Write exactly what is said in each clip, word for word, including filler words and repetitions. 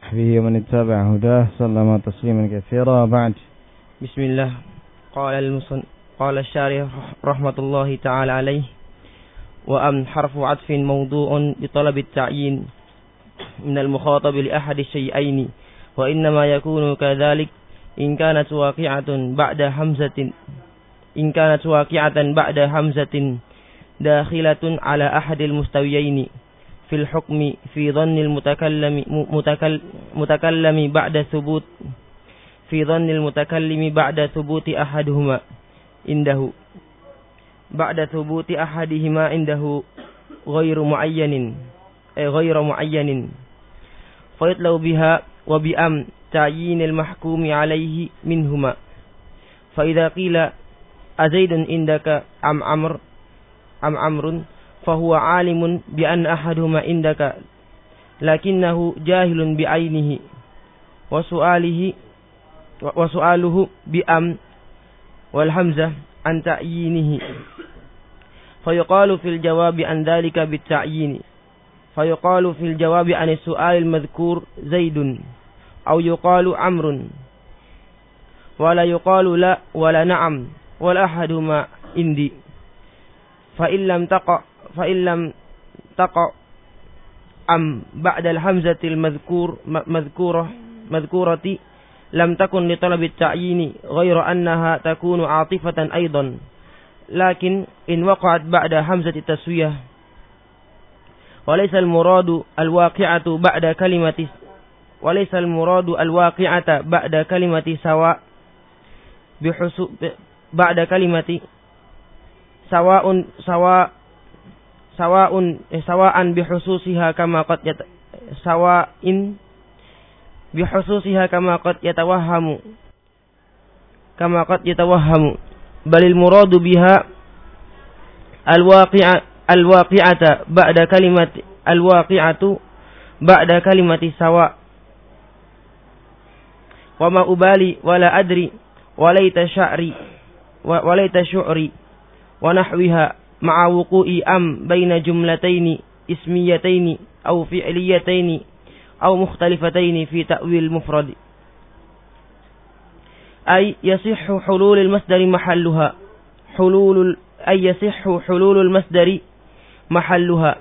وصحبه ومن اتبع هداه سلم تسليما كثيرا. بعد. بسم الله. قال المصنف قال الشارح رحمة الله تعالى عليه: وأم حرف عطف موضوع بطلب التعيين من المخاطب لأحد الشيئين، وإنما يكون كذلك إن كانت واقعة بعد همزة إن كانت واقعة بعد همزة داخلة على أحد المستويين في الحكم في ظن المتكلم متكلم بعد ثبوت في ظن المتكلم بعد ثبوت أحدهما عنده بعد ثبوت أحدهما عنده غير معين غير معين فيطلب بها وبأم تعيين المحكوم عليه منهما. فإذا قيل أزيد عندك أم عمرو أم عمرو فهو عالم بأن أحدهما عندك لكنه جاهل بعينه، وسؤاله وسؤاله بأم والحمزة عن تعيينه، فيقال في الجواب عن ذلك بالتعيين فيقال في الجواب عن السؤال المذكور زيد، أو يقال عمرو، ولا يقال لا ولا نعم ولا أحدهما عندي. فإن لم تقع فإن لم تقع أم بعد الحمزة المذكور مذكورة مذكورة لم تكن لطلب التعيين، غير أنها تكون عاطفة أيضا، لكن إن وقعت بعد همزة التسوية. وليس المراد الواقعة بعد كلمة وليس المراد الواقعة بعد كلمة سواء بحسو بعد كلمة سواء سواء سواء سواء بحسوسها كما قد يت سواء بحسوسها كما قد يتوهم كما قد يتوهم بل المراد بها الواقعة الواقعة بعد كلمة الواقعة بعد كلمة سواء. وما أبالي ولا أدري وليت شعري وليت شعري ونحوها مع وقوع أم بين جملتين اسميتين أو فعليتين أو مختلفتين في تأويل المفرد، أي يصح حلول المصدر محلها حلول أي يصح حلول المصدر محلها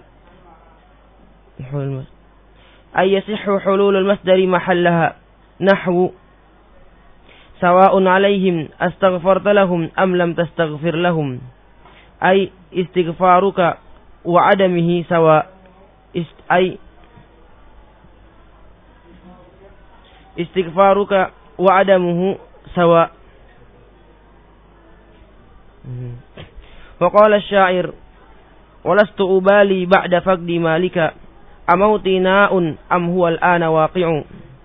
أي يصح حلول المصدر محلها نحو سواء عليهم استغفرت لهم أم لم تستغفر لهم، أي استغفارك وعدمه سواء أي استغفارك وعدمه سواء. وقال الشاعر: ولست أبالي بعد فقد مالك أموتي ناء أم هو الآن واقع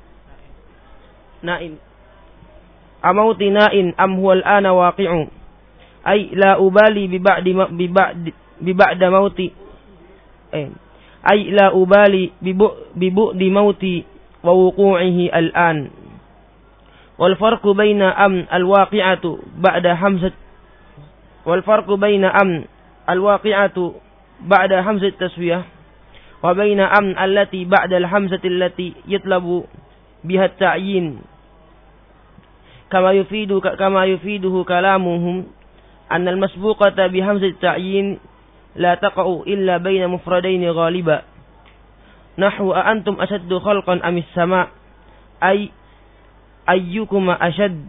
نائم أموتي ناء أم هو الآن واقع، أي لا أبالي ببعد ببعد ببعد موتي أي لا أبالي ببعد موتي ووقوعه الآن. والفرق بين أم الواقعة بعد همزة والفرق بين أم الواقعة بعد همزة التسوية وبين أم التي بعد الهمزة التي يطلب بها التعيين، كما يفيد كما يفيده كلامهم أن المسبوقة بهمزة التعيين لا تقع إلا بين مفردين غالبا، نحو أأنتم أشد خلقا أم السماء، أي أيكما أشد.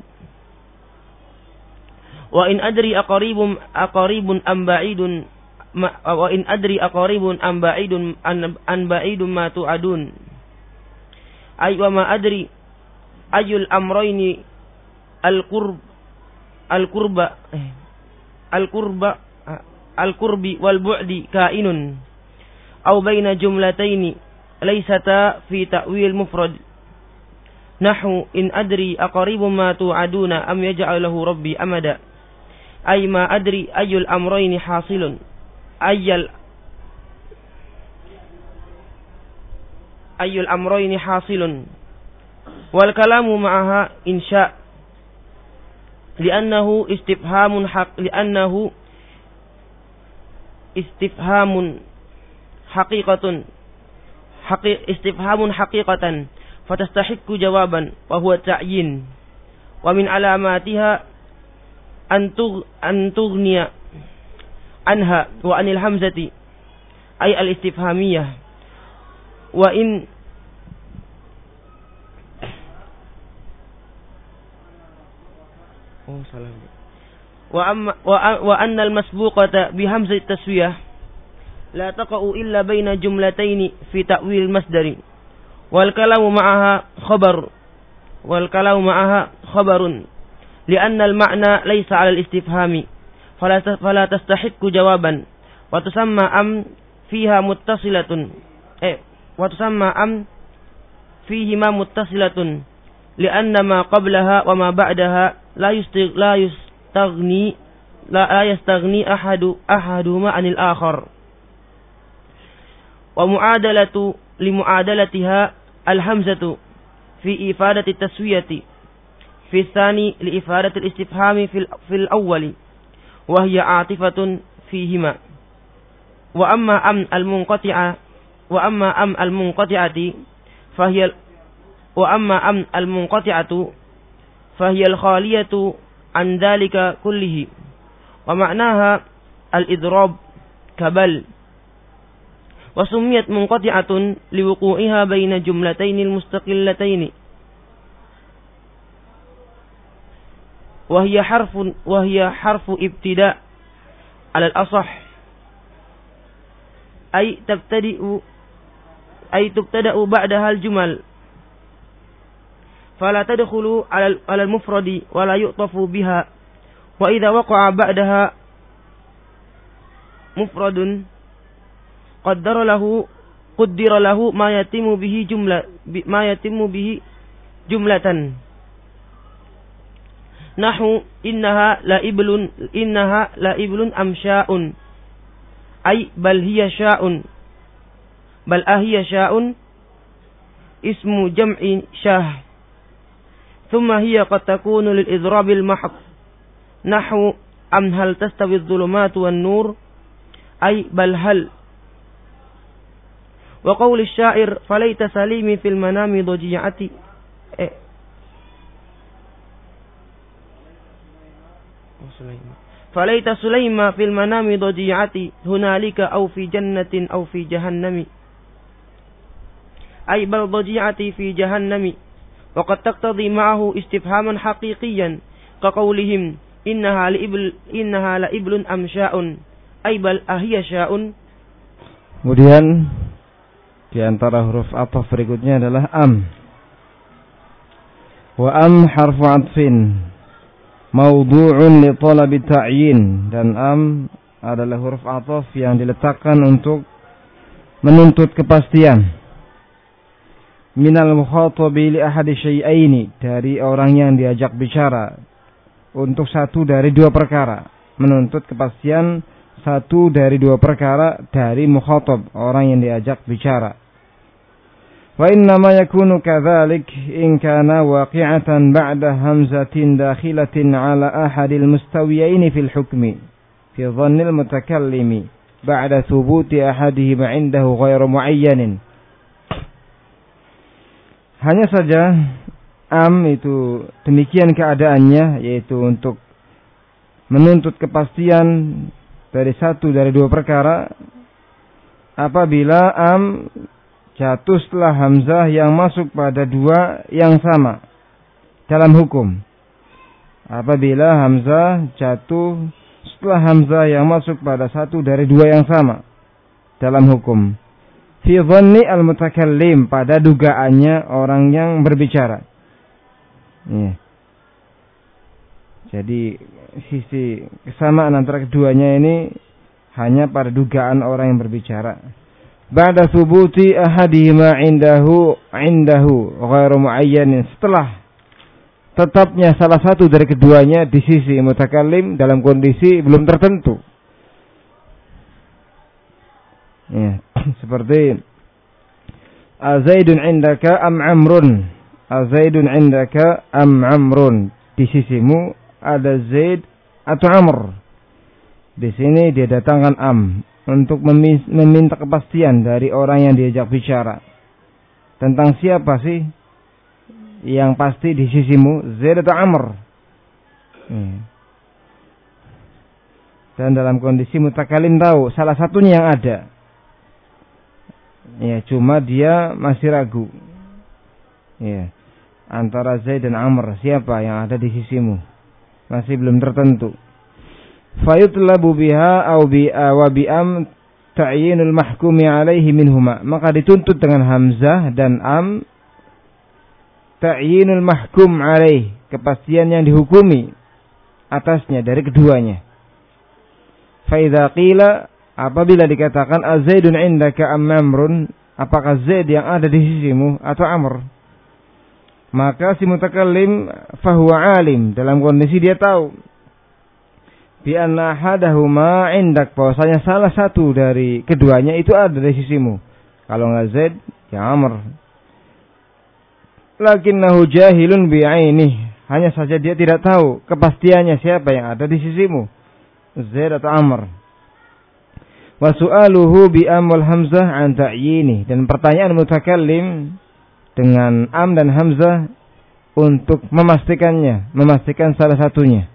وإن أدري أقريب أقريب أم بعيد وإن أدري أقريب أم بعيد أم بعيد ما توعدون، أي وما أدري أي الأمرين القرب القرب القرب القرب والبعد كائن، أو بين جملتين ليستا في تأويل مفرد، نحو إن أدري أقريب ما توعدون أم يجعل له ربي أمدا، أي ما أدري أي الأمرين حاصل أي ال أي الأمرين حاصل. والكلام معها إنشاء، لأنه استفهام حق لأنه استفهام حقيقة حقي استفهام حقيقة fatastahiqqu jawaban wa huwa ta'yin wa min alamatiha antug antughniya anha wa anil hamzati ay al istifhamiyah wa in oh salah wa amma wa anna al masbuqata bi hamzati taswiyah la taqa'u illa baina jumlataini fi ta'wil masdari wal kalamu ma'aha khabar wal kalamu ma'aha khabarun li'anna al ma'na laysa 'ala al istifhami fala fala tastahiqqu jawaban wa tusamma am fiha muttasilatun eh wa tusamma am fihi ma muttasilatun li'anna ma qablaha wa ma ba'daha la yustagh la yastaghni la yastaghni ahadu ahaduhuma 'anil akhar wa mu'adalatu li mu'adalatiha al-hamzatu fi ifadati taswiyati fi tsani li ifadati al-istifhami fil fil awwali wa hiya 'atifatun fihima wa amma am al-munqati'a wa amma am al-munqati'ati fa hiya wa amma am al-munqati'atu fa hiya al-khaliyatu an dhalika kullihi wa ma'naha al-idrab kabal وسميت منقطعة لوقوعها بين جملتين المستقلتين وهي حرف وهي حرف ابتداء على الأصح أي تبتدئ أي تبتدأ بعدها الجمل فلا تدخل على المفرد ولا يؤطف بها وإذا وقع بعدها مفرد قدر له قدر له ما يتم به جملة ما يتم به جملة نحو إنها لإبل إنها لإبل أم شاء أي بل هي شاء بل أهي شاء اسم جمع شاه ثم هي قد تكون للإضراب المحض نحو أم هل تستوي الظلمات والنور أي بل هل وقول الشاعر فليت سليمي في المنام ضجيعتي eh. فليت سليم في المنام ضجيعتي هنالك أو في جنة أو في جهنم أي بل ضجيعتي في جهنم وقد تقتضي معه استفهاما حقيقيا كقولهم إنها لإبل إنها لإبل أم شاء أي بل أهي شاء. Kemudian di antara huruf athaf berikutnya adalah am. Wa am harfu atfin mawdu'un li talabi ta'yin, dan am adalah huruf athaf yang diletakkan untuk menuntut kepastian. Minal mukhatabi li ahadi syai'aini, dari orang yang diajak bicara untuk satu dari dua perkara, menuntut kepastian satu dari dua perkara dari mukhatab, orang yang diajak bicara. Wa inna ma yakunu kadzalik in kana waqi'atan ba'da hamzatin dakhilatin 'ala ahadil mustawiyaini fil hukmi fi dhannil mutakallimi ba'da thubuti ahadihima 'indahu ghairu mu'ayyanin. Hanya saja am itu demikian keadaannya, yaitu untuk menuntut kepastian dari satu dari dua perkara apabila am jatuh setelah hamzah yang masuk pada dua yang sama dalam hukum. Apabila hamzah jatuh setelah hamzah yang masuk pada satu dari dua yang sama dalam hukum. Fi dhanni al-mutakallim, pada dugaannya orang yang berbicara. Ya. Jadi sisi kesamaan antara keduanya ini hanya pada dugaan orang yang berbicara. Ba'da thubuti ahadihima indahu indahu ghairu muayyanin, setelah tetapnya salah satu dari keduanya di sisi mutakallim dalam kondisi belum tertentu. Ya, seperti Azaidun indaka am amrun, Azaidun indaka am amrun, di sisimu ada Zaid atau Amr. Di sini dia datangkan am untuk meminta kepastian dari orang yang diajak bicara tentang siapa sih yang pasti di sisimu, Zaid atau Amr. Hmm. Dan dalam kondisi mutakalim tahu salah satunya yang ada. Ya, cuma dia masih ragu. Ya. Antara Zaid dan Amr, siapa yang ada di sisimu? Masih belum tertentu. Fayutlabu biha au bi wa bi am ta'yinul mahkumi alaihi minhuma. Maka dituntut dengan hamzah dan am ta'yinul mahkum alaih, kepastian yang dihukumi atasnya dari keduanya. Fa idza qila, apabila dikatakan azaidun indaka am amrun, apakah Zaid yang ada di sisimu atau Amr? Maka si mutakallim fahuwa alim, dalam kondisi dia tahu bi anna ahadahuma indak, bahwasanya salah satu dari keduanya itu ada di sisimu. Kalau enggak Zaid, ya Amr. Lakinnahu jahilun bi'ainih, hanya saja dia tidak tahu kepastiannya siapa yang ada di sisimu, Zaid atau Amr. Wa su'aluhu bi am wal hamzah an ta'yini, dan pertanyaan mutakallim dengan am dan hamzah untuk memastikannya, memastikan salah satunya.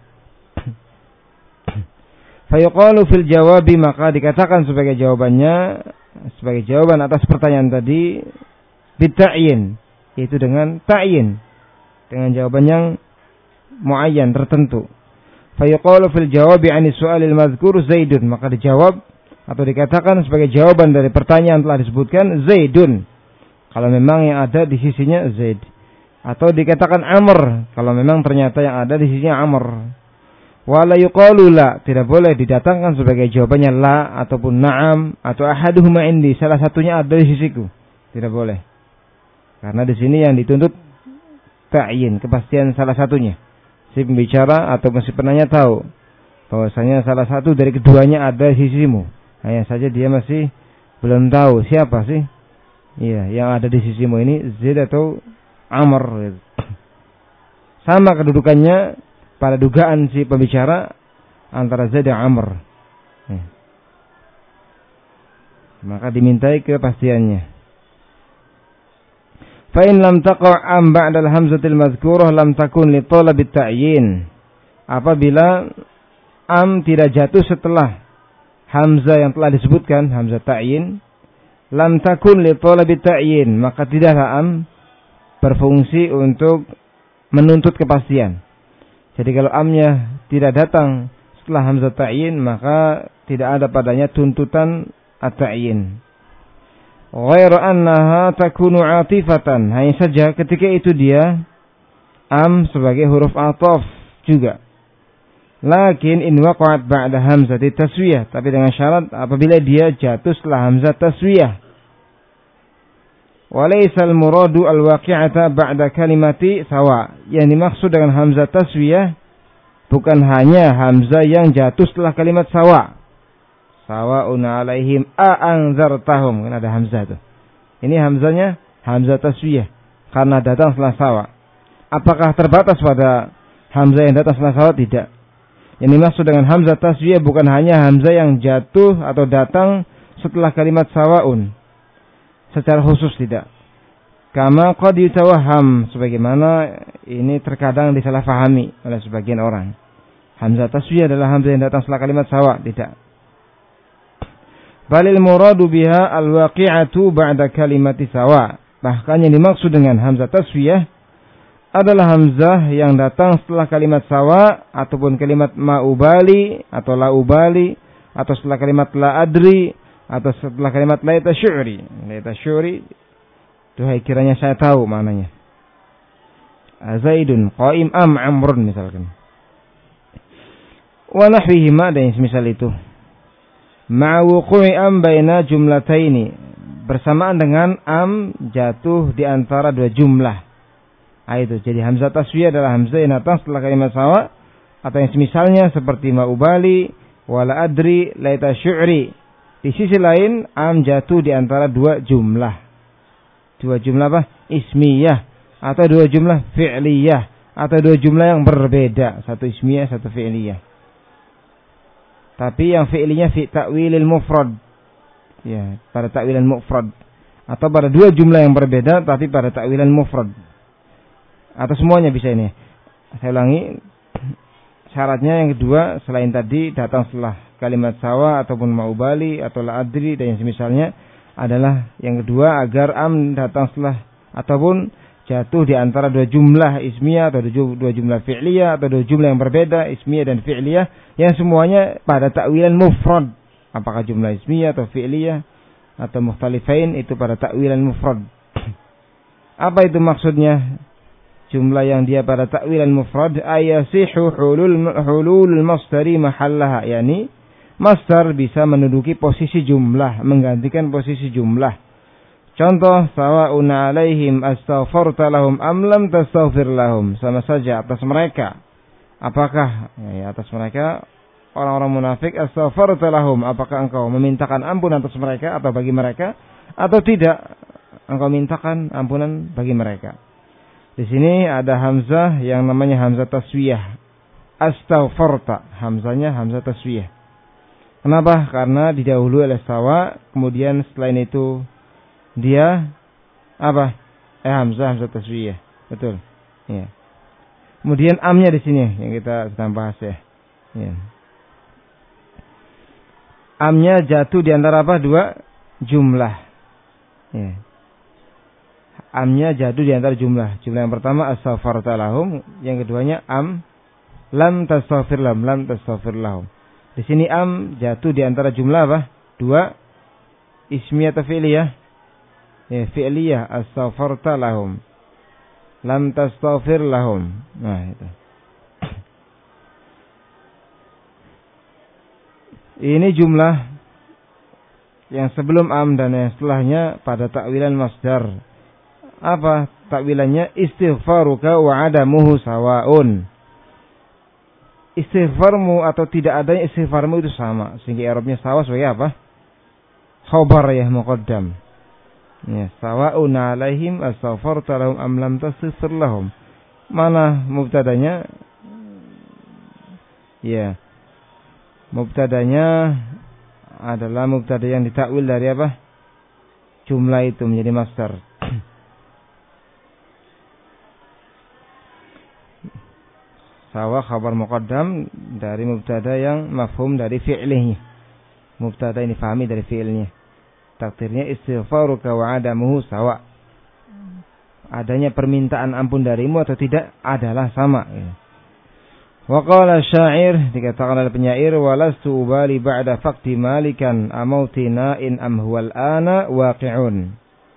Fayuqalu fil jawabi, maka dikatakan sebagai jawabannya, sebagai jawaban atas pertanyaan tadi, bita'yin, yaitu dengan ta'yin, dengan jawaban yang muayyan, tertentu. Fayuqalu fil jawabi ani su'alil mazkur Zaidun, maka dijawab atau dikatakan sebagai jawaban dari pertanyaan telah disebutkan Zaidun, kalau memang yang ada di sisinya Zaid. Atau dikatakan Amr, kalau memang ternyata yang ada di sisinya Amr. Wala yuqalu la, tidak boleh didatangkan sebagai jawabannya la ataupun na'am atau ahaduhuma indi, salah satunya ada di sisiku. Tidak boleh. Karena di sini yang dituntut ta'yin, kepastian salah satunya. Si pembicara atau si penanya tahu bahwasanya salah satu dari keduanya ada di sisimu. Hanya saja dia masih belum tahu siapa sih. Iya, yang ada di sisimu ini Zaid atau Amr. Sama kedudukannya pada dugaan si pembicara antara Zaid dan Amr. Ya. Maka dimintai kepastiannya. Fa in lam taqa' am ba'da al-hamzatil madhkurah lam takun li talab at-ta'yin. Apabila am tidak jatuh setelah hamzah yang telah disebutkan, hamzah ta'yin, lam takun li talab at-ta'yin, maka tidaklah am berfungsi untuk menuntut kepastian. Jadi kalau amnya tidak datang setelah hamzah ta'yin, maka tidak ada padanya tuntutan at-ta'yin. Ghairu annaha takunu 'atifatan, hanya saja ketika itu dia am sebagai huruf ataf juga. Lakin in waqa'at ba'da hamzah taswiyah, tapi dengan syarat apabila dia jatuh setelah hamzah taswiyah. Walaysa al-muradu al-waqi'ata ba'da kalimati sawa. Yang dimaksud dengan hamzah taswiyah bukan hanya hamzah yang jatuh setelah kalimat sawa. Sawa'un 'alaihim a anzartahum, kan ada hamzah tuh. Ini hamzahnya hamzah taswiyah karena datang setelah sawa. Apakah terbatas pada hamzah yang datang setelah sawa? Tidak. Yang dimaksud dengan hamzah taswiyah bukan hanya hamzah yang jatuh atau datang setelah kalimat sawa'un. Secara khusus tidak. Kama qad yutawahham, sebagaimana ini terkadang disalahfahami oleh sebagian orang. Hamzah taswiyah adalah hamzah yang datang setelah kalimat sawa, tidak. Balil muradu biha al-waqi'atu ba'da kalimati sawa. Bahkan yang dimaksud dengan hamzah taswiyah adalah hamzah yang datang setelah kalimat sawa ataupun kalimat ma'ubali atau la'ubali atau setelah kalimat la adri atau setelah kalimat laita syu'ri. Laita syu'ri, duhai kiranya saya tahu maknanya. Zaidun qa'im am amrun misalkan. Wa nahwihima, dan semisal itu. Ma'wuqu'i am baina jumlataini, bersamaan dengan am jatuh di antara dua jumlah. Ah, itu. Jadi hamzah taswiyah adalah hamzah yang datang setelah kalimat sawa atau yang semisalnya seperti ma'ubali, wala adri, laita syu'ri. Di sisi lain, am jatuh di antara dua jumlah. Dua jumlah apa? Ismiyah. Atau dua jumlah fi'liyah. Atau dua jumlah yang berbeda. Satu ismiyah, satu fi'liyah. Tapi yang fi'liyah fi ta'wilil mufrad. Ya, pada ta'wilan mufrad. Atau pada dua jumlah yang berbeda, tapi pada ta'wilan mufrad. Atau semuanya bisa ini. Saya ulangi. Syaratnya yang kedua, selain tadi datang setelah kalimat sawa ataupun ma'ubali atau la adri dan yang semisalnya, adalah yang kedua agar am datang setelah ataupun jatuh di antara dua jumlah ismiyah atau dua jumlah fi'liyah atau dua jumlah yang berbeda, ismiyah dan fi'liyah, yang semuanya pada takwilan mufrad. Apakah jumlah ismiyah atau fi'liyah atau mukhtalifain, itu pada takwilan mufrad. Apa itu maksudnya? Jumlah yang dia pada takwilan mufrad, ayasihu hulul hulul masdari mahallaha, yani masdar bisa menduduki posisi jumlah, menggantikan posisi jumlah. Contoh, sawa'un 'alaihim astaghfarta lahum am lam tastaghfir lahum, sama saja atas mereka. Apakah ya, atas mereka orang-orang munafik, astaghfarta lahum, apakah engkau memintakan ampun atas mereka atau bagi mereka, atau tidak engkau mintakan ampunan bagi mereka. Di sini ada hamzah yang namanya hamzah taswiyah. Astaghfarta, hamzahnya hamzah taswiyah. Kenapa? Karena didahului oleh sawa, kemudian selain itu dia apa? Eh hamzah hamzah taswiyah. Betul. Ya. Kemudian amnya di sini yang kita sedang bahas ya. Ya. Amnya jatuh di antara apa? Dua jumlah. Ya. Amnya jatuh di antara jumlah. Jumlah yang pertama astaghfarta lahum, yang keduanya am lam tastaghfir lahum, lam tastaghfir lahum. Di sini am jatuh di antara jumlah apa? Dua, ismiyah atau fi'liyah? Ya, fi'liyah, astaghfarta lahum, lam tastaghfir lahum. Nah, itu. Ini jumlah yang sebelum am dan yang setelahnya pada takwilan masdar. Apa takwilannya? Istighfaruka wa adamuhu sawaun. Istighfarmu atau tidak adanya istighfarmu itu sama. Sehingga i'rabnya sawa sebagai apa? Khabar ya, muqaddam. Ya, sawaun 'alaihim astaghfarta lahum am lam tastaghfir lahum. Mana mubtadanya? Ya. Mubtadanya adalah mubtada yang ditakwil dari apa? Jumlah itu menjadi masdar. Sawa khabar muqaddam dari mubtada yang mafhum dari fi'lihi. Mubtada ini fahami dari fi'ilnya. Takdirnya istighfaruka wa adamuhu sawa. Adanya permintaan ampun darimu atau tidak adalah sama. Wa qala syair, dikatakan oleh penyair, walastu ubali ba'da faqti malikan amautina in am huwal ana waqi'un.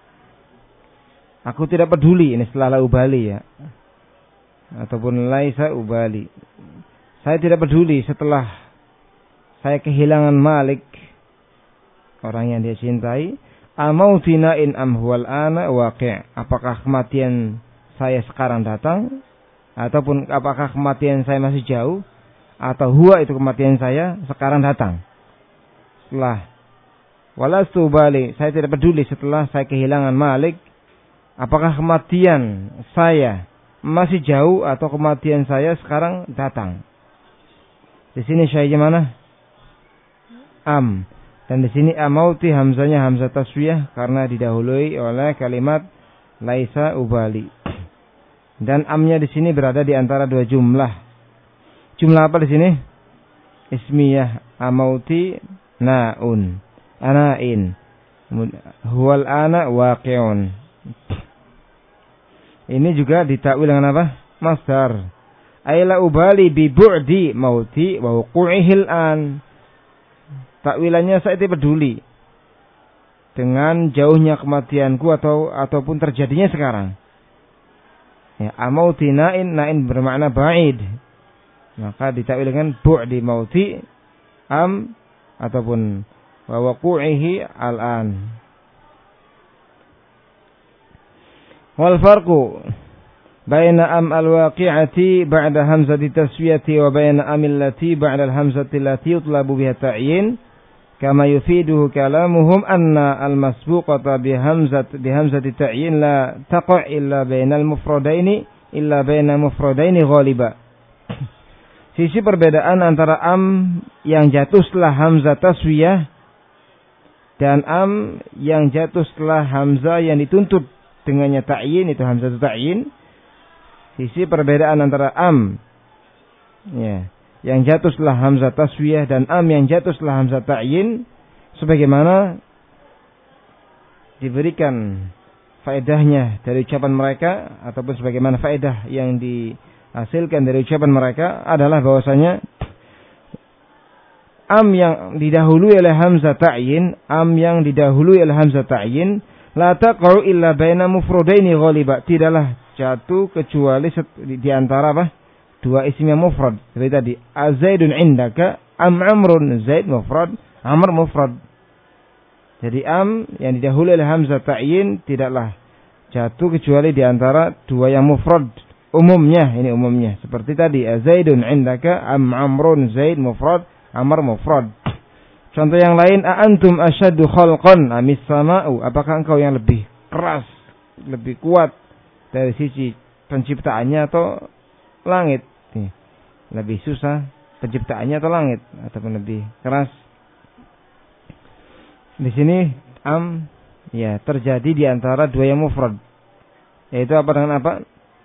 Aku tidak peduli, ini setelah la ubali ya. Ataupun laisa ubali. Saya tidak peduli setelah saya kehilangan Malik, orang yang dia cintai, amautina in am huwal ana waqi'. Apakah kematian saya sekarang datang ataupun apakah kematian saya masih jauh, atau huwa itu kematian saya sekarang datang. Setelah walastu ubali, saya tidak peduli setelah saya kehilangan Malik, apakah kematian saya masih jauh atau kematian saya sekarang datang. Di sini syai'nya mana? Am. Dan di sini amauti hamzanya hamzah taswiyah karena didahului oleh kalimat laisa ubali. Dan amnya di sini berada di antara dua jumlah. Jumlah apa di sini? Ismiyah, amauti naun, anain. Huwal ana waqi'un. Ini juga ditakwil dengan apa? Masdar. Aila ubali bi bu'di mauti wa wuqu'ihil an. Takwilannya saya tidak peduli dengan jauhnya kematianku atau ataupun terjadinya sekarang. Ya, amauti nain, nain bermakna ba'id. Maka ditakwil dengan bu'di mauti am ataupun wa wuqu'ihi al-an. Wal farqu baina am al-waqi'ati ba'da hamzati taswiyati wa baina am allati ba'da al-hamzati allati yutlabu biha ta'yin kama yufiduhu kalamuhum anna al-masbuqata bi hamzati bi hamzati ta'yin la taqa' illa baina al-mufradaini illa baina mufradaini ghaliba. Sisi perbedaan antara am yang jatuh setelah hamzah taswiyah dan am yang jatuh setelah hamzah yang dituntut dengannya ta'yin, itu hamzah ta'yin, Sisi perbedaan antara am ya, yang jatuh setelah hamzah taswiyah dan am yang jatuh setelah hamzah ta'yin sebagaimana diberikan faedahnya dari ucapan mereka ataupun sebagaimana faedah yang dihasilkan dari ucapan mereka adalah bahwasanya am yang didahului oleh hamzah ta'yin, am yang didahului oleh hamzah ta'yin la taqa'u illa baina mufradaini ghaliba, tidaklah jatuh kecuali di antara apa? Dua isim yang mufrad. Seperti tadi, azaidun indaka, am amrun, zaid mufrad, amr mufrad. Jadi am yang didahului oleh hamzah ta'yin tidaklah jatuh kecuali di antara dua yang mufrad. Umumnya, ini umumnya. Seperti tadi, azaidun indaka, am amrun, zaid mufrad, amr mufrad. Contoh yang lain, a antum asyaddu khalqan amis sama'u, apakah engkau yang lebih keras, lebih kuat dari sisi penciptaannya atau langit? Nih, lebih susah penciptaannya atau langit, ataupun lebih keras. Di sini am ya terjadi di antara dua yang mufrad. Yaitu apa dengan apa?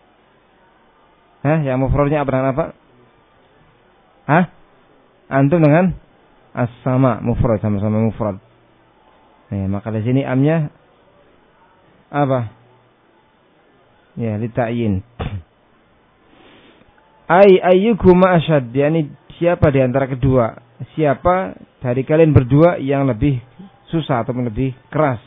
Hah, yang mufradnya apa dengan apa? Hah? Antum dengan as-sama, mufrad, sama-sama mufrad. Nah, maka di sini amnya apa? Ya, li ta'yin. Ai ayyukuma asyad, yakni siapa di antara kedua? Siapa dari kalian berdua yang lebih susah atau lebih keras?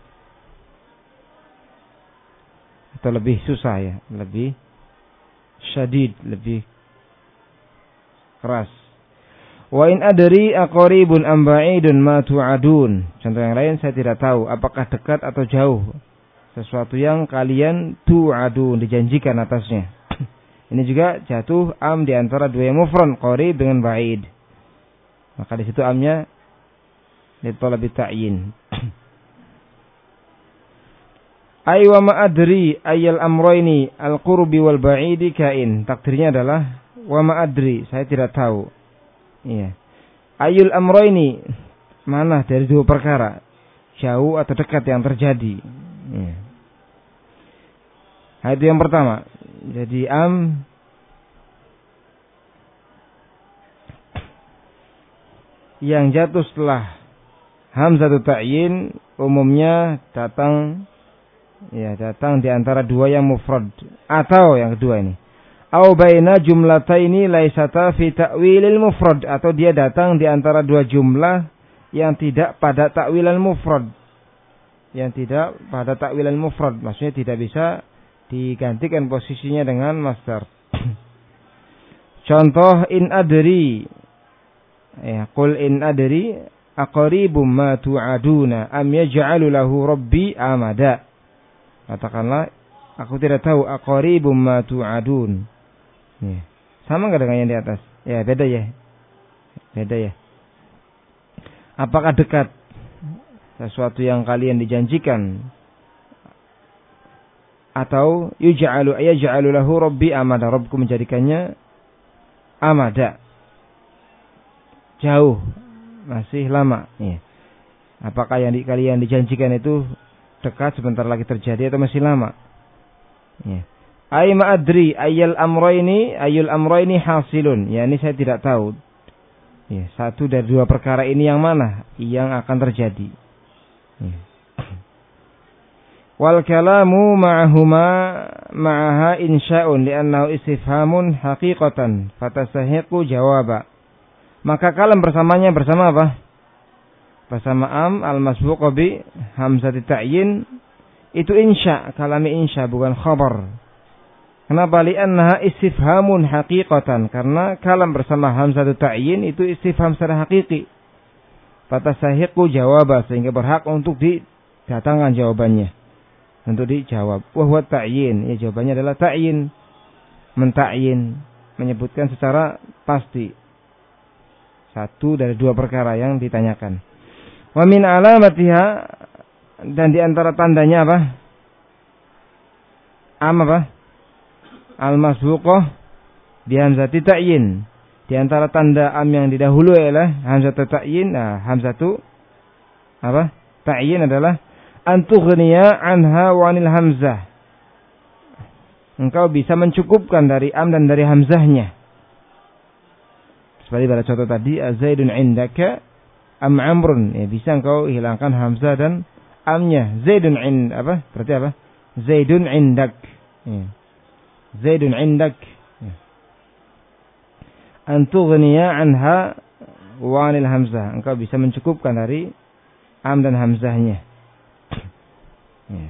Atau lebih susah ya, lebih syadid, lebih keras. Wa in adri aqribun am ba'idun ma tu'adun. Contoh yang lain, saya tidak tahu apakah dekat atau jauh sesuatu yang kalian tu'adun, dijanjikan atasnya. Ini juga jatuh am di antara dua yang mufrad, qarib dengan ba'id. Maka di situ amnya li talabi ta'yin. Ay wa ma adri ayyal amrayni al-qurbi wal ba'idi kain. Takdirnya adalah wa ma adri, saya tidak tahu. Iya. Ayul amrayni, mana dari dua perkara, jauh atau dekat yang terjadi. Iya. Nah, itu yang pertama. Jadi am yang jatuh setelah hamzatu ta'yin umumnya datang ya datang di antara dua yang mufrad, atau yang kedua ini au baina jumlataini laisata fi ta'wilil mufrad, atau dia datang di antara dua jumlah yang tidak pada ta'wilal mufrad. Yang tidak pada ta'wilal mufrad, maksudnya tidak bisa digantikan posisinya dengan masdar. Contoh in adri. Ya, qul in adri aqribum ma tu'aduna am yaj'alu lahu rabbi amada. Katakanlah, aku tidak tahu aqribum ma tu'adun. Ya. Sama enggak dengan yang di atas? Ya, beda ya. Beda ya. Apakah dekat sesuatu yang kalian dijanjikan, atau yuj'alu ayaj'alu lahu rabbi amada, Rabbku menjadikannya amada, jauh, masih lama. Ya. Apakah yang di, kalian dijanjikan itu dekat, sebentar lagi terjadi, atau masih lama? Ya. Ay ma'adri ayyal amrayni ayyul amrayni hasilun. Ya, ini saya tidak tahu. Ya, satu dari dua perkara ini yang mana yang akan terjadi. Ya. Wal kalamu ma'ahuma ma'aha insya'un li'annahu istifhamun haqiqatan fatasahiqu jawaba. Maka kalam bersamanya bersama apa? Bersama am al-masbuqa bi hamzati ta'yin, itu insya, kalami insya, bukan khabar. Kenapa? Li'annaha istifhamun haqiqatan, karena kalam bersama hamzatu ta'yin itu istifham secara hakiki. Fatasahiqu jawaba, sehingga berhak untuk didatangkan jawabannya, untuk dijawab. Wa huwa ta'yin, ya, jawabannya adalah ta'yin, menta'yin, menyebutkan secara pasti satu dari dua perkara yang ditanyakan. Wa min alamatiha, dan di antara tandanya apa? Am apa? Al-masbuqah bi hamzati ta'yin. Di antara tanda am yang didahului oleh hamzatu ta'yin, nah hamzatu apa? Ta'yin adalah an tughniya anha wa anil hamzah. engkau bisa mencukupkan dari am dan dari hamzahnya. Seperti pada contoh tadi, Zaidun indaka am Amrun. Ya, bisa engkau hilangkan hamzah dan amnya. Zaidun ind apa? Berarti apa? Zaidun indak. Ya. Zaidun indak. Ya. An tughniya anha wa anil hamzah. Engkau bisa mencukupkan dari am dan hamzahnya. Ya.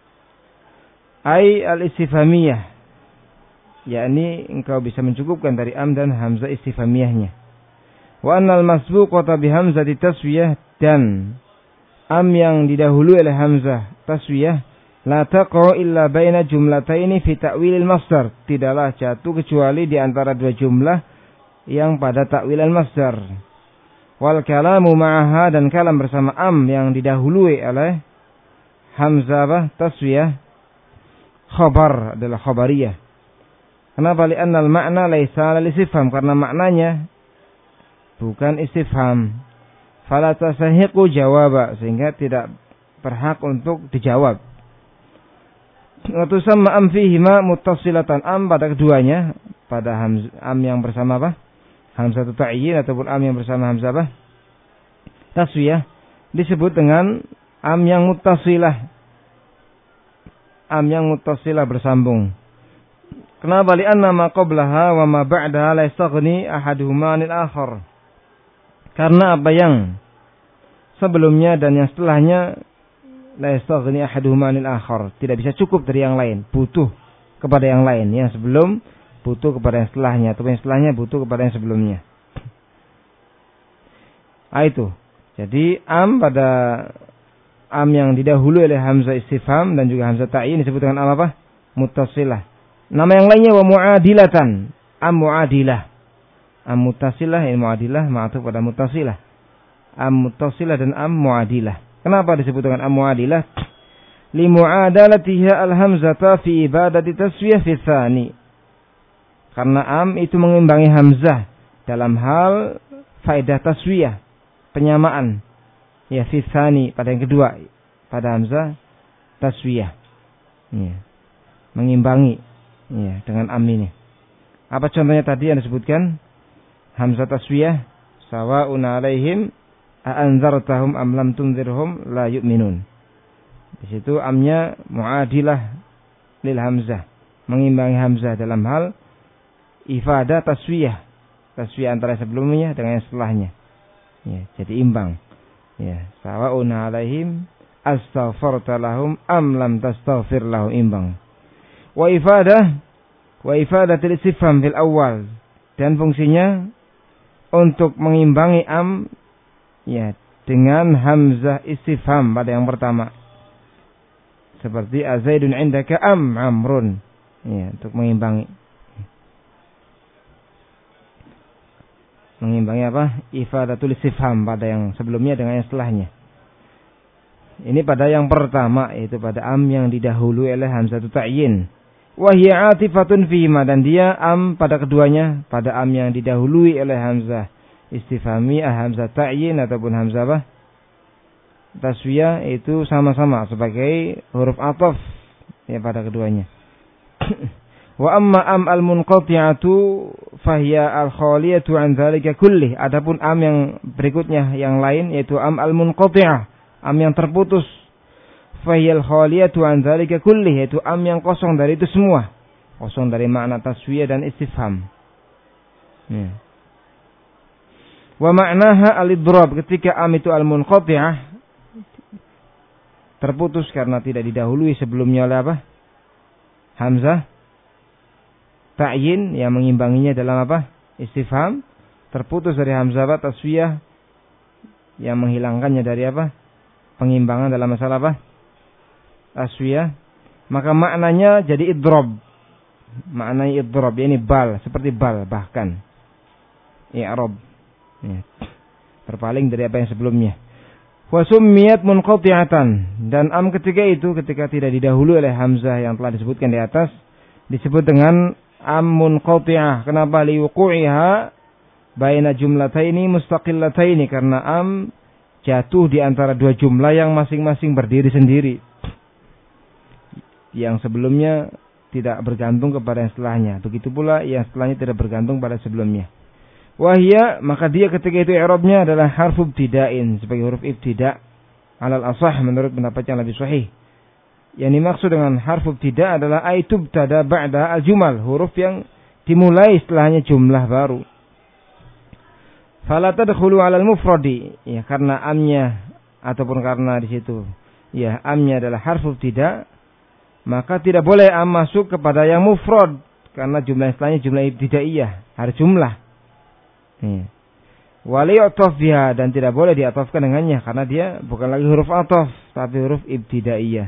Ai al-istifhamiyah. Yakni engkau bisa mencukupkan dari am dan hamzah istifhamiyahnya. Wa annal masbuqata bi hamzati taswiyah, dan am yang didahului oleh hamzah taswiyah la taqa'u illa baina jumlataini fi ta'wilil masdar. Tidaklah jatuh kecuali di antara dua jumlah yang pada ta'wil al-masdar. Wal kalamu ma'aha, dan kalam bersama am yang didahului oleh hamzah taswiyah khabar adalah khabariyah. Kenapa? Li'anna al-ma'na laisa lil-istifham, karena maknanya bukan istifham. Fala tasahiqu jawaba, sehingga tidak berhak untuk dijawab. Wa tusamma am fihima muttasilatan, am pada keduanya, pada hamz, am yang bersama apa? Hamzah ta'yin ataupun am yang bersama hamzah apa? Taswiyah, disebut dengan am yang muttasilah. Am yang muttasilah bersambung. Kenapa? Li'anna ma qablaha wa ma ba'daha la yastaghni ahaduhuma 'anil akhar. Karena apa yang sebelumnya dan yang setelahnya la yastaghni ahaduhuma 'anil akhar, tidak bisa cukup dari yang lain, butuh kepada yang lain. Yang sebelum butuh kepada yang setelahnya, atau yang setelahnya butuh kepada yang sebelumnya. Ah, itu. Jadi am pada am yang didahului oleh hamzah istifham dan juga hamzah ta'yin disebut dengan am apa? Muttasilah. Nama yang lainnya wa mu'adilatan, am mu'adilah. Am muttasilah, ini mu'adilah, ma'tuf pada muttasilah. Am muttasilah dan am mu'adilah. Kenapa disebut dengan am mu'adilah? Li mu'adalatiha al-hamzata fi ibadati taswiyah fi tsani. Karena am itu mengimbangi hamzah dalam hal faedah taswiyah, penyamaan. Ya, fi tsani pada yang kedua, pada hamzah taswiyah. Ya. Mengimbangi. Ya, dengan am ini. Apa contohnya tadi yang disebutkan? Hamzah taswiyah, sawa'un 'alaihim a anzartahum am lam tunzirhum la yu'minun. Di situ amnya muadilah lil hamzah, mengimbangi hamzah dalam hal ifadah taswiyah. Taswiyah antara sebelumnya dengan yang setelahnya. Ya, jadi imbang. Ya, sawa'un 'alaihim astaghfarta lahum am lam tastaghfir lahum, imbang. Wa ifadah wa ifadatul istifham fil awal, dan fungsinya untuk mengimbangi am ya dengan hamzah istifham pada yang pertama. Seperti azaidun indaka am amrun. Ya, untuk mengimbangi. Mengimbangi apa? Ifadatul istifham pada yang sebelumnya dengan yang setelahnya. Ini pada yang pertama, yaitu pada am yang didahului oleh hamzah ta'yin. Wahia atifatun fihima, dan dia am pada keduanya, pada am yang didahului oleh hamzah istifhamiyah, hamzah ta'yin ataupun hamzah apa? Taswiyah, itu sama-sama sebagai huruf ataf ya pada keduanya. Wa amma am al-munqati'atu fahiya al-khaliyatu an dzalika kullih. Adapun am yang berikutnya yang lain, yaitu am al-munqati'ah, am yang terputus. Fahiyal khaliyatu an dzalika kullih, yaitu am yang kosong dari itu semua, kosong dari makna taswiyah dan istifham. Ya. Wa ma'naha al-idrab, ketika am itu al-munqati'ah, terputus karena tidak didahului sebelumnya oleh apa? Hamzah ta'yin yang mengimbanginya dalam apa? Istifham, terputus dari hamzah apa? Taswiyah yang menghilangkannya dari apa? Pengimbangan dalam masalah apa? Taswiyah, maka maknanya jadi idrob. Maknanya idrob, ini bal, seperti bal bahkan. I'rab. Ya. Berpaling dari apa yang sebelumnya. Wa summiyat munqati'atan, dan am ketika itu ketika tidak didahului oleh hamzah yang telah disebutkan di atas disebut dengan am munqati'ah. Kenapa? Liwuqu'iha baina jumlataini mustaqillataini, karena am jatuh di antara dua jumlah yang masing-masing berdiri sendiri. Yang sebelumnya tidak bergantung kepada yang setelahnya. Begitu pula yang setelahnya tidak bergantung pada sebelumnya. Wahia, maka dia ketika itu i'rabnya adalah harfu ibtida'in, sebagai huruf ibtida' alal asah menurut pendapat yang lebih sahih. Yang dimaksud dengan harfu ibtida' adalah aitubtada ba'da al-jumal, huruf yang dimulai setelahnya jumlah baru. Fala tadkhulu 'alal mufradi, ya karena amnya ataupun karena di situ ya amnya adalah harfu ibtida', maka tidak boleh am masuk kepada yang mufrad karena jumlah setelahnya jumlah ibtidaiyah, harus jumlah. Ya. Wali ataf biha, dan tidak boleh diatafkan dengannya karena dia bukan lagi huruf ataf tapi huruf ibtidaiyah.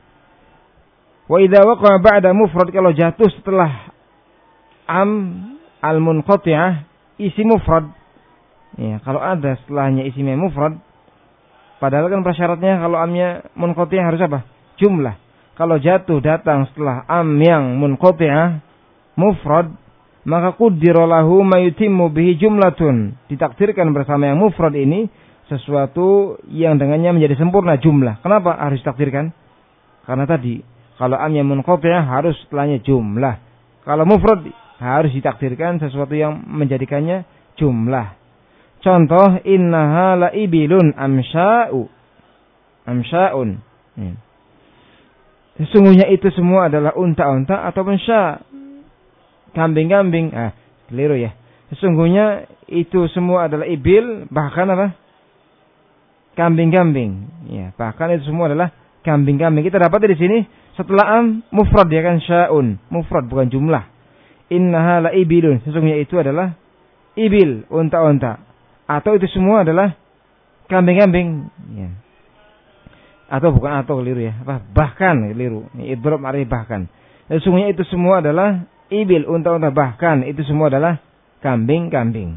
Wa idza waqa'a ba'da mufrad, kalau jatuh setelah am al-munqati'ah isi mufrad. Ya, kalau ada setelahnya isimnya mufrad, padahal kan prasyaratnya kalau amnya munqati'ah harus apa? Jumlah. Kalau jatuh datang setelah am yang munqati'ah mufrad, maka qaddara lahu ma yutimmu bihi jumlatun. Ditakdirkan bersama yang mufrad ini sesuatu yang dengannya menjadi sempurna jumlah. Kenapa harus ditakdirkan? Karena tadi kalau amnya munqati'ah harus setelahnya jumlah. Kalau mufrad harus ditakdirkan sesuatu yang menjadikannya jumlah. Contoh, innaha la ibilun amsya'u. Amsya'un. Hmm. Sesungguhnya itu semua adalah unta-unta ataupun sya'. Kambing-kambing. Ah, keliru ya. Sesungguhnya itu semua adalah ibil, bahkan apa? Kambing-kambing. Ya, bahkan itu semua adalah kambing-kambing. Kita dapat di sini setelah am mufrad ya kan, sya'un. Mufrad bukan jumlah. Innaha la ibilun. Sesungguhnya itu adalah ibil, unta-unta. Atau itu semua adalah kambing-kambing. Ya. Atau bukan atau keliru ya. Apa? Bahkan keliru. Idrob artinya bahkan. Sesungguhnya itu semua adalah ibil, unta-unta, bahkan itu semua adalah kambing-kambing.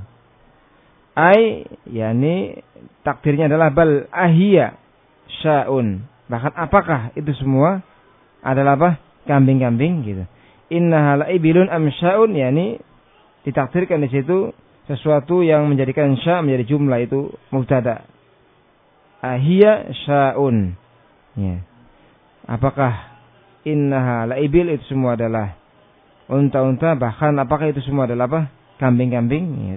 Ai, yakni takdirnya adalah bal ahia sya'un. Bahkan apakah itu semua adalah apa? Kambing-kambing gitu. Innaha la ibilun am sya'un, yakni ditakdirkan di situ sesuatu yang menjadikan sya' menjadi jumlah, itu mubtada. Ahia sya'un. Ya. Apakah innaha la ibil itu semua adalah unta-unta, bahkan apakah itu semua adalah apa? Kambing-kambing. Ya.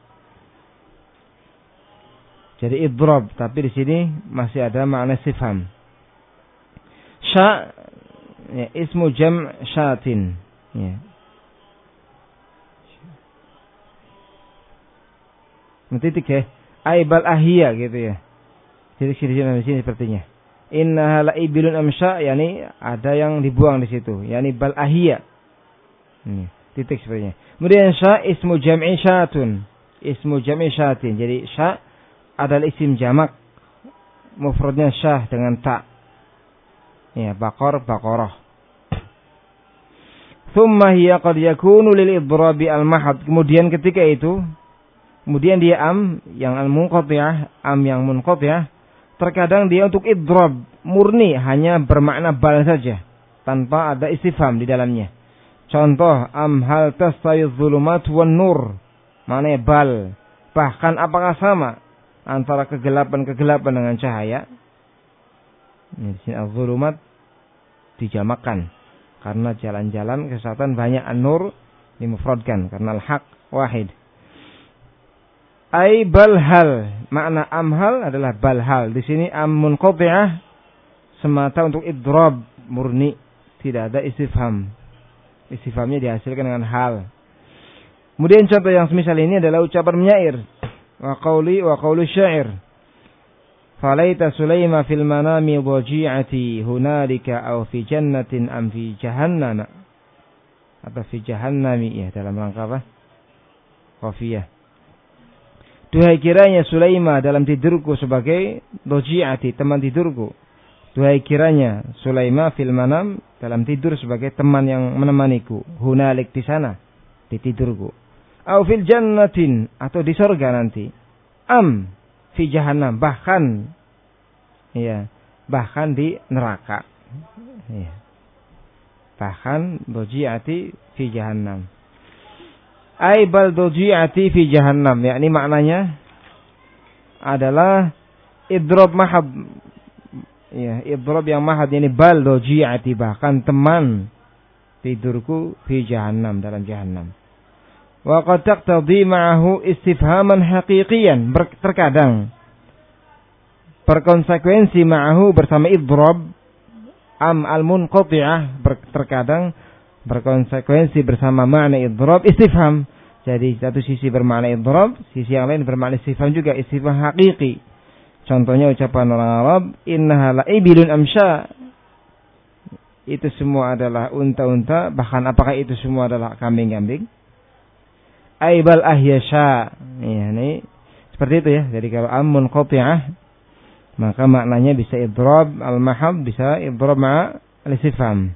Jadi idrob, tapi di sini masih ada makna istifham. Sya' ya, ismu jam' syatin. Ya. Titik ya. Aibal ahiyah gitu ya. Jadi sini di sini sepertinya. Innaha la ibilun amsya, yakni ada yang dibuang di situ, yakni bal ahiyah. Ini titik sepertinya. Kemudian sya ismu jam'i syatun. Ismu jam'i syatin. Jadi sya adalah isim jamak. Mufradnya syah dengan ta. Ya, bakor, bakorah. Thumma hiya qad yakunu lil idrabi al mahad. Kemudian ketika itu kemudian dia am yang al-munqati'ah, am yang munqati'ah, terkadang dia untuk idrab murni, hanya bermakna bal saja tanpa ada istifham di dalamnya. Contoh, am hal tastawi dzulumat wan nur. Maknanya bal. Bahkan apakah sama antara kegelapan-kegelapan dengan cahaya? Ini di sini az-dzulumat dijamakan karena jalan-jalan kesehatan banyak, an-nur dimufradkan karena al-haq wahid. Ai balhal, makna amhal adalah balhal. Di sini am munqati'ah semata untuk idrab murni, tidak ada istifham. Istifhamnya dihasilkan dengan hal. Kemudian contoh yang semisal ini adalah ucapan penyair. Wa qauli wa qaulu syair. Falaita Sulaima fil manami dhaji'ati hunalika aw fi jannatin am fi jahannam. Atau fi jahannami ya, dalam rangka apa? Qafiyah. Duhai kiranya Sulaima dalam tidurku sebagai dhaji'ati, teman tidurku. Duhai kiranya Sulaima fil manam, dalam tidur sebagai teman yang menemaniku. Hunalik, di sana, di tidurku. Au fil jannatin, atau di surga nanti. Am fi jahannam, bahkan ya, bahkan di neraka. Ya. Bahkan dhaji'ati fi jahannam. Ai bal dhaji'ati fi jahannam, yakni maknanya adalah idrob mahab. Ya, idrob yang mahad, ini bal dhaji'ati, bahkan teman tidurku fi jahannam, dalam jahannam. Wa qad taqtadi ma'ahu istifhaman haqiqiyan, terkadang berkonsekuensi ma'ahu bersama idrab am al-munqati'ah, terkadang berkonsekuensi bersama makna idrab istifham. Jadi satu sisi bermakna idrab, sisi yang lain bermakna istifham juga, istifham hakiki. Contohnya ucapan orang Arab, innaha la'ibilun amsya. Itu semua adalah unta-unta, bahkan apakah itu semua adalah kambing-kambing? Aibal ahyasha. Ya, ini seperti itu ya. Jadi kalau am munqati'ah, maka maknanya bisa idrab al-mahab, bisa idrab ma' al-istifham.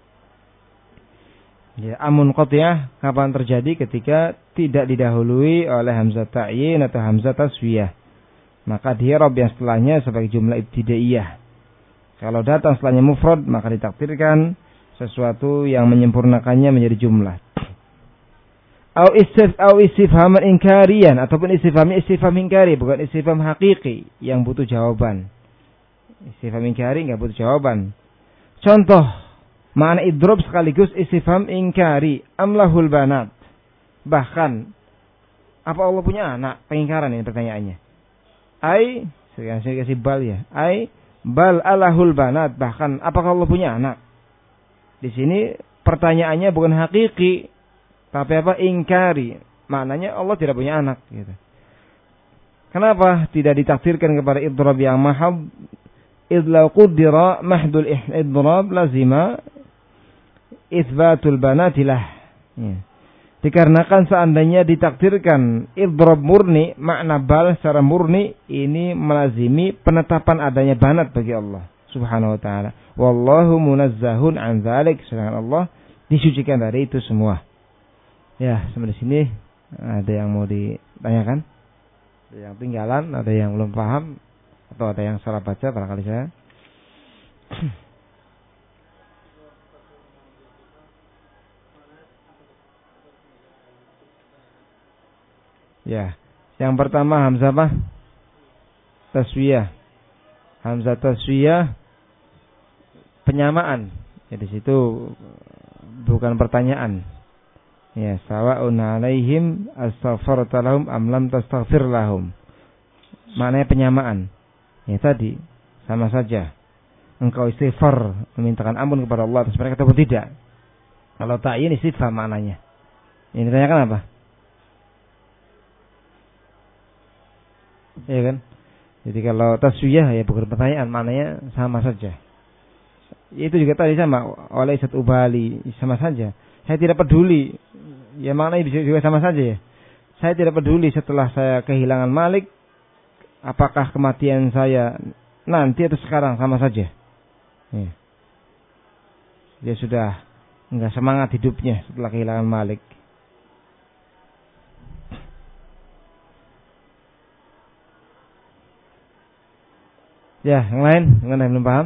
Ya, amun qatiyah kapan terjadi? Ketika tidak didahului oleh hamzah ta'yin atau hamzah taswiyah. Maka di'rab yang setelahnya sebagai jumlah ibtidaiyah. Kalau datang setelahnya mufrad, maka ditakdirkan sesuatu yang menyempurnakannya menjadi jumlah. Au istif au istifhaman inkarian, ataupun istifham istifham inkari, bukan istifham hakiki yang butuh jawaban. Istifham inkari enggak butuh jawaban. Contoh makna idrob sekaligus istifham ingkari, amlahul banat. Bahkan, apa Allah punya anak? Pengingkaran ini pertanyaannya. Ai, saya kasih bal ya. Ai, bal alahul banat. Bahkan, apakah Allah punya anak? Di sini pertanyaannya bukan hakiki, tapi apa? Ingkari. Maknanya Allah tidak punya anak. Gitu. Kenapa tidak ditakdirkan kepada idrob yang mahab? Idlau qudira mahdul idrob lazima itsbatul banatilah. Ya. Dikarenakan seandainya ditakdirkan idrob murni, makna bal secara murni, ini melazimi penetapan adanya banat bagi Allah subhanahu wa ta'ala. Wallahu munazzahun an dzalik. Sedangkan Allah disucikan dari itu semua. Ya, sampai di sini ada yang mau ditanyakan? Ada yang tinggalan, ada yang belum paham, atau ada yang salah baca barangkali saya. Ya, yang pertama hamzah apa? Taswiyah. Hamzah taswiyah penyamaan. Ya, di situ bukan pertanyaan. Ya, sawa'un 'alaihim astaghfarta lahum am lam tastaghfir lahum. Maknanya penyamaan. Ya tadi sama saja. Engkau istighfar, memintakan ampun kepada Allah atas mereka ataupun tidak. Kalau ta'yin istifham maknanya. Ini ditanyakan apa? Ya kan? Jadi kalau taswiyah ya bukan pertanyaan, maknanya sama saja. Itu juga tadi sama, oleh Ustaz Ubali sama saja. Saya tidak peduli. Ya maknanya bisa juga sama saja ya. Saya tidak peduli setelah saya kehilangan Malik, apakah kematian saya nanti atau sekarang, sama saja. Ya. Dia sudah enggak semangat hidupnya setelah kehilangan Malik. Ya, yang lain, yang lain belum paham?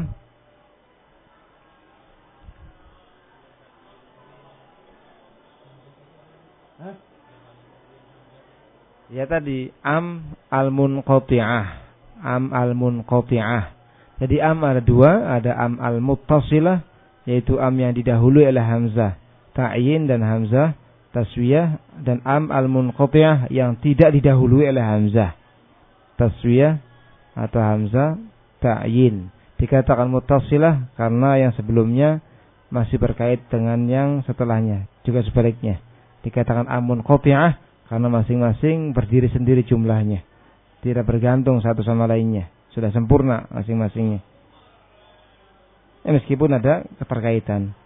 Ya tadi am al-munqati'ah. Am al-munqati'ah. Jadi am ada dua, ada am al-muttasilah, yaitu am yang didahului oleh hamzah ta'yin dan hamzah taswiyah, dan am al-munqati'ah yang tidak didahului oleh hamzah taswiyah atau hamzah ta'yin. Dikatakan muttasilah karena yang sebelumnya masih berkait dengan yang setelahnya. Juga sebaliknya. Dikatakan am munqati'ah karena masing-masing berdiri sendiri jumlahnya. Tidak bergantung satu sama lainnya. Sudah sempurna masing-masingnya. Ya, meskipun ada keterkaitan.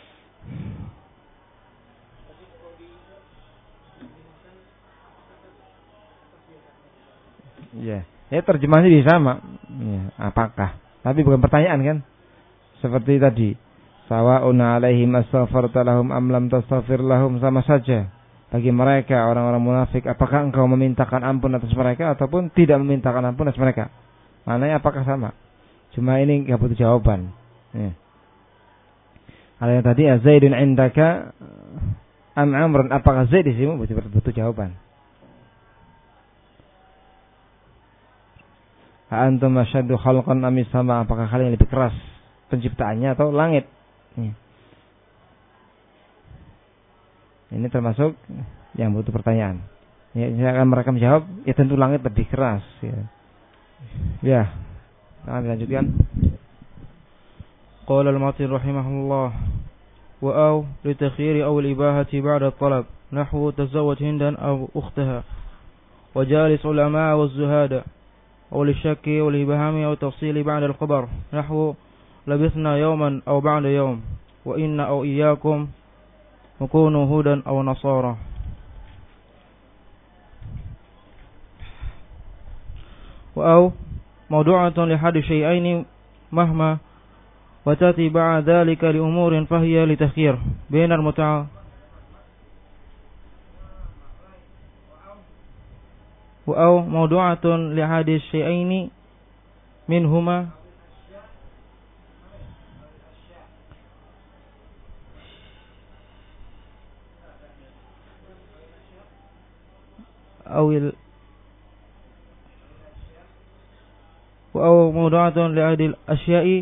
Ya, ya terjemahnya bisa sama. Ya, apakah? Tapi bukan pertanyaan kan? Seperti tadi. Sawa'un 'alaihim astaghfarta lahum am lam tastaghfir lahum, sama saja. Bagi mereka orang-orang munafik, apakah engkau memintakan ampun atas mereka ataupun tidak memintakan ampun atas mereka? Maknanya apakah sama? Cuma ini enggak butuh jawaban. Ya. Ada yang tadi Zaidun indaka am Amrun, apakah Zaid di sini butuh, butuh jawaban? Ha antum asyaddu khalqan am sama, apakah kalian lebih keras penciptaannya atau langit? Ya. Ini termasuk yang butuh pertanyaan. Ya, misalkan mereka menjawab, ya tentu langit lebih keras. Ya, ya. Nah, dilanjutkan. Qala al-Matin rahimahullah wa aw li takhiri aw al-ibahati ba'da talab nahwu tazawwaj hindan aw ukhtaha wa jalis ulama wa az-zuhada aw li shakki aw li ibhami aw tafsili ba'da al-khabar nahwu labithna yawman aw ba'da yawm wa inna aw iyyakum mukunu hudan aw nasara. Wa aw mawdu'atun li hadi syai'aini mahma wa tati ba'da dhalika li umurin fahiya li takhir baina al-muta'a wa aw mawdu'atun li hadi syai'aini minhuma awil wa aw mawdu'atun li adil asya'i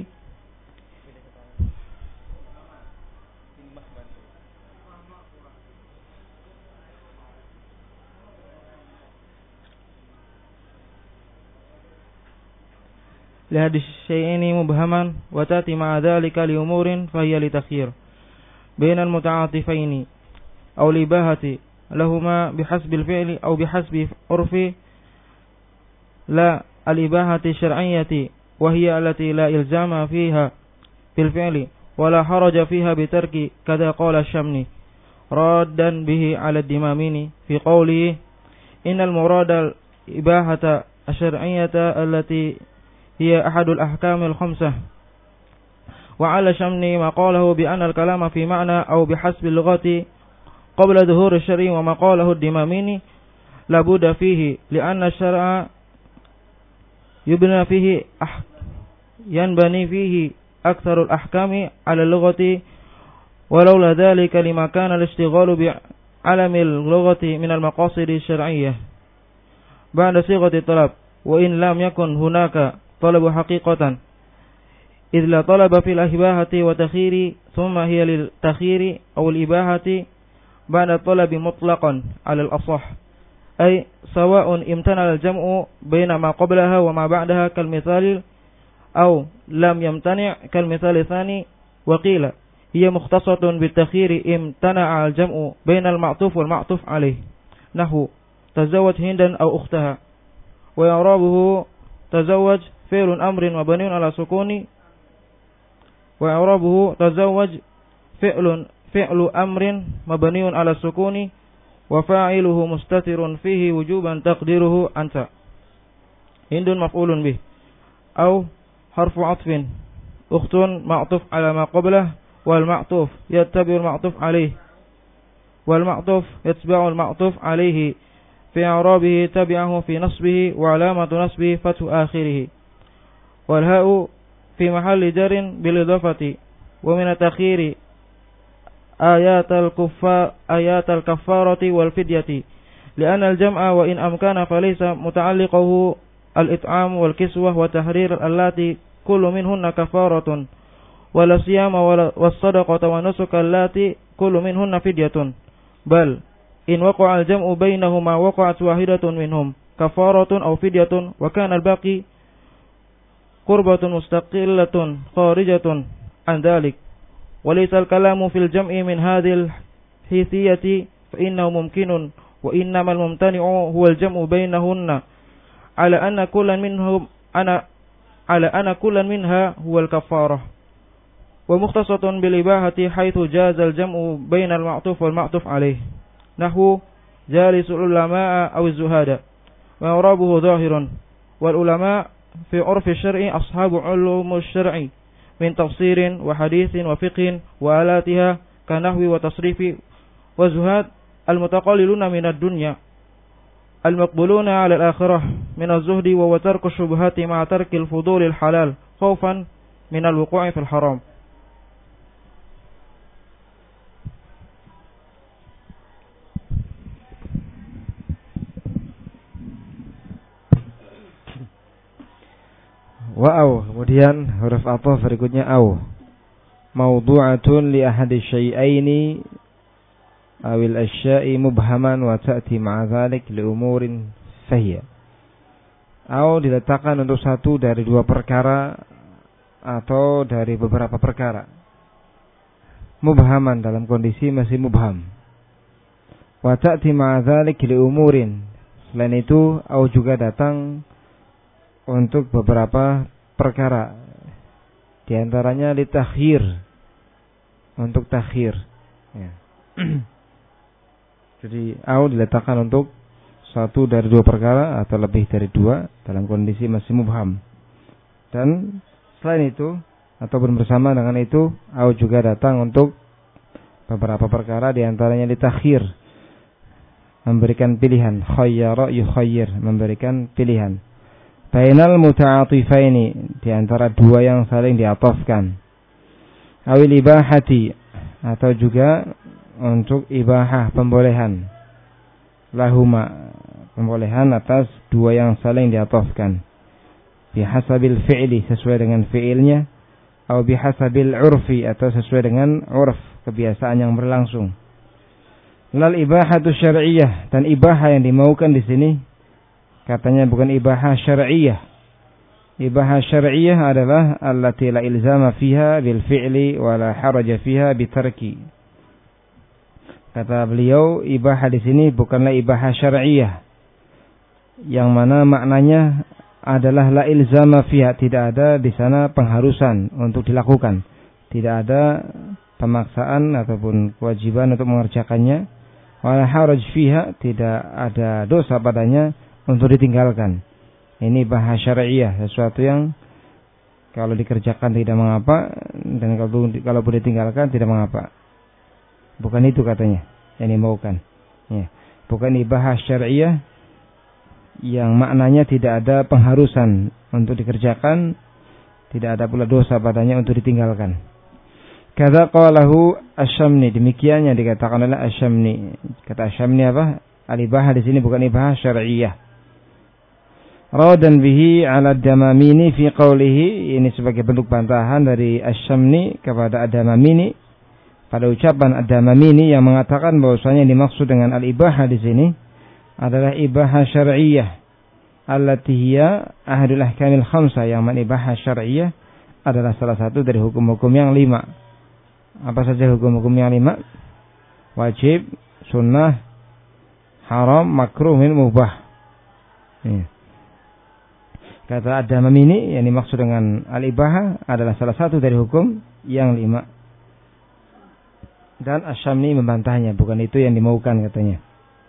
li hadis syai'ini mubhaman wa tati ma'a dhalika li umurin fahiya li takhir bainal muta'atifaini aw li bahati lahuma bihasbil fi'li aw bihasbi urfi la al-ibahati syar'iyyati wa hiya allati la ilzama fiha bil fi'li wa la haraja fiha bitarki kada qala Syamni raddan bihi 'ala ad-Dimamini fi qawlihi innal murada al-ibahata asy-syar'iyyata allati hiya ahadul ahkamil khamsah wa 'ala Syamni ma qalahu bi anna al-kalama fi ma'na aw bihasbi al-lughati qabla dhuhur asy-syar'i wa ma qalahu ad-Dimamini la budda fihi li'anna asy-syar'a yubna fihi ah yanbani fihi aktsarul ahkami 'ala al-lughati walau la dhalika lima kana al-ishtighalu bi 'alamil lughati min al-maqasid asy-syar'iyyah ba'da sighati talab wa in lam yakun hunaka talabu haqiqatan idh la talaba fil ibahati wa takhiri thumma hiya lil takhiri aw al-ibahati ba'da talabi mutlaqan 'ala al-asah ay sawa'un imtana al-jam'u baina ma qablaha wa ma ba'daha kal mithal aw lam yamtani' kal mithal thani wa qila hiya mukhtasatun bit takhiri imtana al-jam'u baina al-ma'tuf wal ma'tuf alayh nahwu tazawwaj hindan aw ukhtaha wa i'rabuhu tazawwaj fi'lun amrin mabniun 'ala sukuni wa i'rabuhu tazawwaj fi'lun fi'lu amrin mabniun 'ala sukuni wa fa'iluhu mustatirun fihi wujuban taqdiruhu anta hindun maf'ulun bih aw harfu 'athfin ukhtun ma'tuf 'ala ma qablah wal ma'tuf yattabi'u al ma'tuf 'alayhi wal ma'tuf yatba'u al ma'tuf 'alayhi fi i'rabihi tabi'ahu fi nasbihi wa 'alamatu nasbihi fathu akhirih wal ha'u fi mahalli jarin bil idafati wa min at-takhiri ayatal kuffa ayatal kaffarati wal fidyati li'anna al-jam'a wa in amkana falaysa muta'alliquhu al-it'am wal kiswah wa tahrir allati kullu minhunna kaffaratun wala siyama was sadaqata wa nusuka allati kullu minhunna fidyatun bal in waqa'a al-jam'u bainahuma waqa'at wahidatun minhum kaffaratun aw fidyatun wa kana al-baqi qurbatun mustaqillatun kharijatun an dhalik وليس الكلام في الجمع من هذه الحيثية فإنه ممكن وإنما الممتنع هو الجمع بينهن على أن كل منهم أنا على أن كل منها هو الكفارة ومختصة بالإباحة حيث جاز الجمع بين المعطوف والمعطوف عليه نحو جالس العلماء أو الزهاد وإعرابه ظاهر والعلماء في عرف الشرع أصحاب علوم الشرع من تفسير وحديث وفقه وآلاتها كنحو وتصريف وزهاد المتقللون من الدنيا المقبولون على الآخرة من الزهد وهو ترك الشبهات مع ترك الفضول الحلال خوفا من الوقوع في الحرام. Wa'aw, kemudian huruf athaf berikutnya aw. Mawdu'atun li ahadi syai'aini awil asya'i mubhaman wa ta'ti ma'a dzalik li umurin fahiya. Atau diletakkan untuk satu dari dua perkara atau dari beberapa perkara. Mubhaman dalam kondisi masih mubham. Wa ta'ti ma'a dzalik li umurin. Selain itu, au juga datang untuk beberapa perkara. Di antaranya li takhir. Untuk takhir. Ya. Jadi au diletakkan untuk satu dari dua perkara atau lebih dari dua dalam kondisi masih mubham. Dan selain itu ataupun bersama dengan itu, au juga datang untuk beberapa perkara, di antaranya li takhir, memberikan pilihan, khayyara yukhayyir, memberikan pilihan. Bainal muta'atifaini, di antara dua yang saling diatofkan. Awil ibahati, atau juga untuk ibahah, pembolehan. Lahuma, pembolehan atas dua yang saling diatofkan. Bihasabil fi'li, sesuai dengan fi'ilnya. Atau bihasabil urfi, atau sesuai dengan urf, kebiasaan yang berlangsung. Lal ibahatu syar'iyyah, dan ibahah yang dimaukan di sini katanya bukan ibahah syar'iyyah. Ibahah syar'iyyah adalah allati la ilzama fiha bil fi'li wa la haraja fiha bitarki. Kata beliau, ibahah di sini bukanlah ibahah syar'iyyah yang mana maknanya adalah la ilzama fiha, tidak ada di sana pengharusan untuk dilakukan, tidak ada pemaksaan ataupun kewajiban untuk mengerjakannya. Wala haraj fiha, tidak ada dosa padanya untuk ditinggalkan. Ini bahasa syar'iyyah, sesuatu yang kalau dikerjakan tidak mengapa, dan kalau kalau boleh ditinggalkan tidak mengapa. Bukan itu katanya yang dimaukan. Ya. Bukan ibahah syar'iyyah yang maknanya tidak ada pengharusan untuk dikerjakan, tidak ada pula dosa padanya untuk ditinggalkan. Kata qalahu Asy-Syamni, demikian yang dikatakan oleh Asy-Syamni. Kata Asy-Syamni apa? Al-ibahah di sini bukan ibahah syar'iyyah. Radan bihi 'ala ad-Damamini fi qawlihi, ini sebagai bentuk bantahan dari Asy-Syamni kepada ad-Damamini pada ucapan ad-Damamini yang mengatakan bahwasanya yang dimaksud dengan al-ibahah di sini adalah ibahah syar'iyyah allati hiya ahadul ahkamil khamsah, yang mana ibahah syar'iyyah adalah salah satu dari hukum-hukum yang lima. Apa saja hukum-hukum yang lima? Wajib, sunnah, haram, makruh, min mubah. Ya. Kata ad-Damamini yang dimaksud dengan al-ibahah adalah salah satu dari hukum yang lima. Dan Asy-Syamni membantahnya, bukan itu yang dimaukan katanya.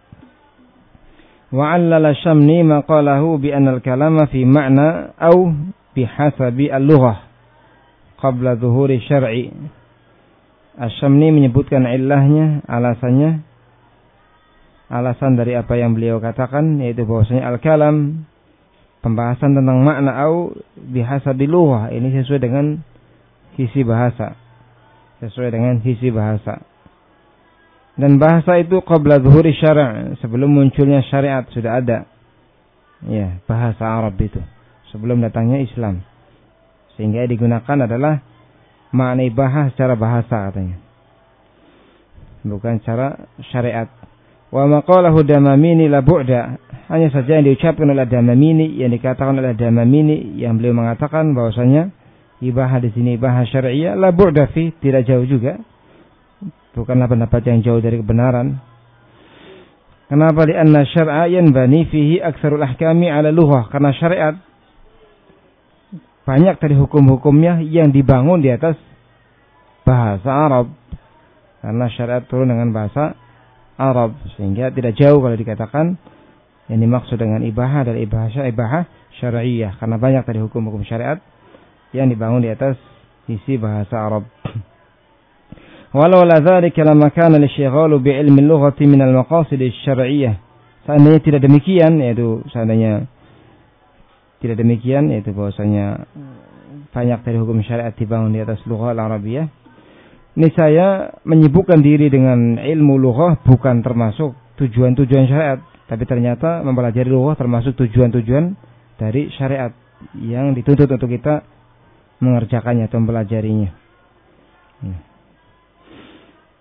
Wa 'allala Asy-Syamni maqalahu bi anna al-kalama fi ma'na aw bihasabi al-lughah qabla dhuhuri syar'i. Asy-Syamni menyebutkan illahnya, alasannya, alasan dari apa yang beliau katakan, yaitu bahwasanya al-kalam, pembahasan tentang makna, au bihasabil lughah, ini sesuai dengan sisi bahasa, sesuai dengan sisi bahasa. Dan bahasa itu qabla zuhuri syara', sebelum munculnya syariat sudah ada. Ya, bahasa Arab itu sebelum datangnya Islam. Sehingga digunakan adalah makna ibahah secara bahasa katanya, bukan secara syariat. Wa maqalahu Damamini la bu'da, hanya saja yang diucapkan oleh Damamini, yang dikatakan oleh Damamini, yang beliau mengatakan bahwasanya ibahah di sini ibahah syar'iyyah la bu'da fi, tidak jauh juga, bukanlah pendapat yang jauh dari kebenaran. Kenapa? Li anna syar'a yanbani fihi aktsarul ahkami 'ala lughah, karena syariat banyak dari hukum-hukumnya yang dibangun di atas bahasa Arab, karena syariat turun dengan bahasa Arab, sehingga tidak jauh kalau dikatakan yang dimaksud dengan ibahah adalah ibahah ibahah syar'iyyah, karena banyak dari hukum-hukum syariat yang dibangun di atas sisi bahasa Arab. Walau la dzalika lama kana lisyighalu bi ilmi al-lughati min al-maqasid asy-syar'iyyah. Seandainya tidak demikian, yaitu seandainya tidak demikian, yaitu bahwasanya banyak dari hukum syariat dibangun di atas lughah al-Arabiyah, niscaya menyibukkan diri dengan ilmu lughah bukan termasuk tujuan-tujuan syariat, tapi ternyata mempelajari lughah termasuk tujuan-tujuan dari syariat yang dituntut untuk kita mengerjakannya atau mempelajarinya.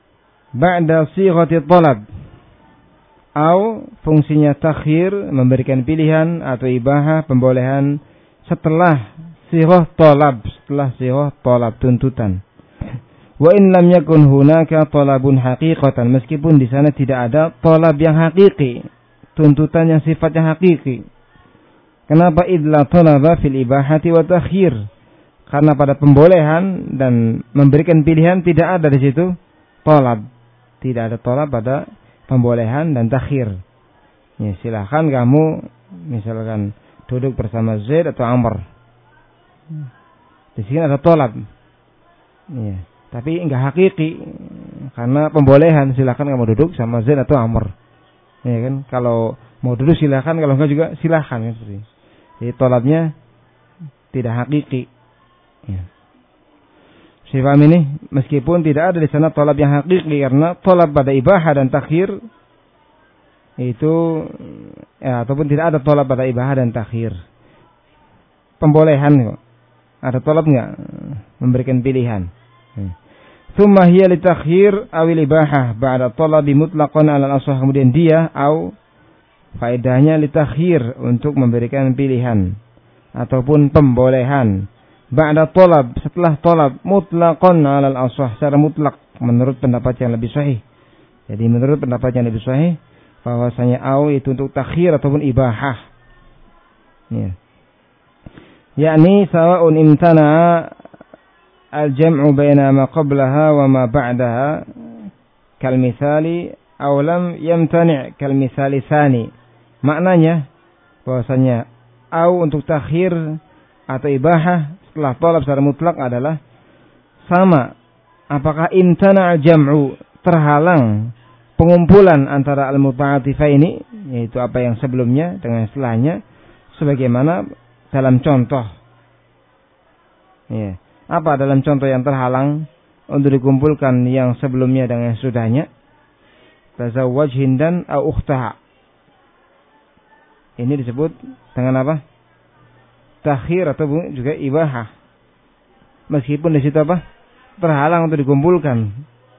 ba'da sighati talab. Atau fungsinya takhir memberikan pilihan atau ibahah pembolehan setelah sighah talab, setelah sighah talab tuntutan. Wa in lam yakun hunaka talabun haqiqatan, meskipun di sana tidak ada talab yang hakiki, tuntutan yang sifatnya hakiki. Kenapa? Idla talaba fil ibahati wa takhir. Karena pada pembolehan dan memberikan pilihan tidak ada di situ talab. Tidak ada talab pada pembolehan dan takhir. Ya, silakan kamu misalkan duduk bersama Zaid atau Amr. Di sini ada talab. Ya. Tapi enggak hakiki karena pembolehan, silakan kamu duduk sama Zaid atau Amr. Ya kan? Kalau mau duduk silakan, kalau enggak juga silakan kan seperti. Jadi tolabnya tidak hakiki. Ya. Saya paham ini, meskipun tidak ada di sana tolab yang hakiki karena tolab pada ibahah dan takhir itu ya, ataupun tidak ada tolab pada ibahah dan takhir. Pembolehan kok. Ada tolab enggak? Memberikan pilihan. Thumma hiya li takhir aw ibahah ba'da talabi mutlaqan 'ala al-ashah, kemudian dia au faedahnya li takhir untuk memberikan pilihan ataupun pembolehan ba'da talab, setelah talab mutlaqan 'ala al-ashah, secara mutlak menurut pendapat yang lebih sahih. Jadi menurut pendapat yang lebih sahih bahwasanya au itu untuk takhir ataupun ibahah. Ya. Yakni sawa'un imtana al-jam'u baina ma qablaha wa ma ba'daha kal misali aw lam yamtani' kal misali tsani. Maknanya bahwasanya au untuk takhir atau ibahah setelah talab secara mutlak adalah sama apakah imtana al-jam'u, terhalang pengumpulan antara al-muta'atifaini, yaitu apa yang sebelumnya dengan setelahnya, sebagaimana dalam contoh. Ya. Apa dalam contoh yang terhalang untuk dikumpulkan yang sebelumnya dengan yang sudahnya? Tazawwaj Hindan au ukhtaha. Ini disebut dengan apa? Takhir atau juga ibahah. Meskipun di situ apa? Terhalang untuk dikumpulkan.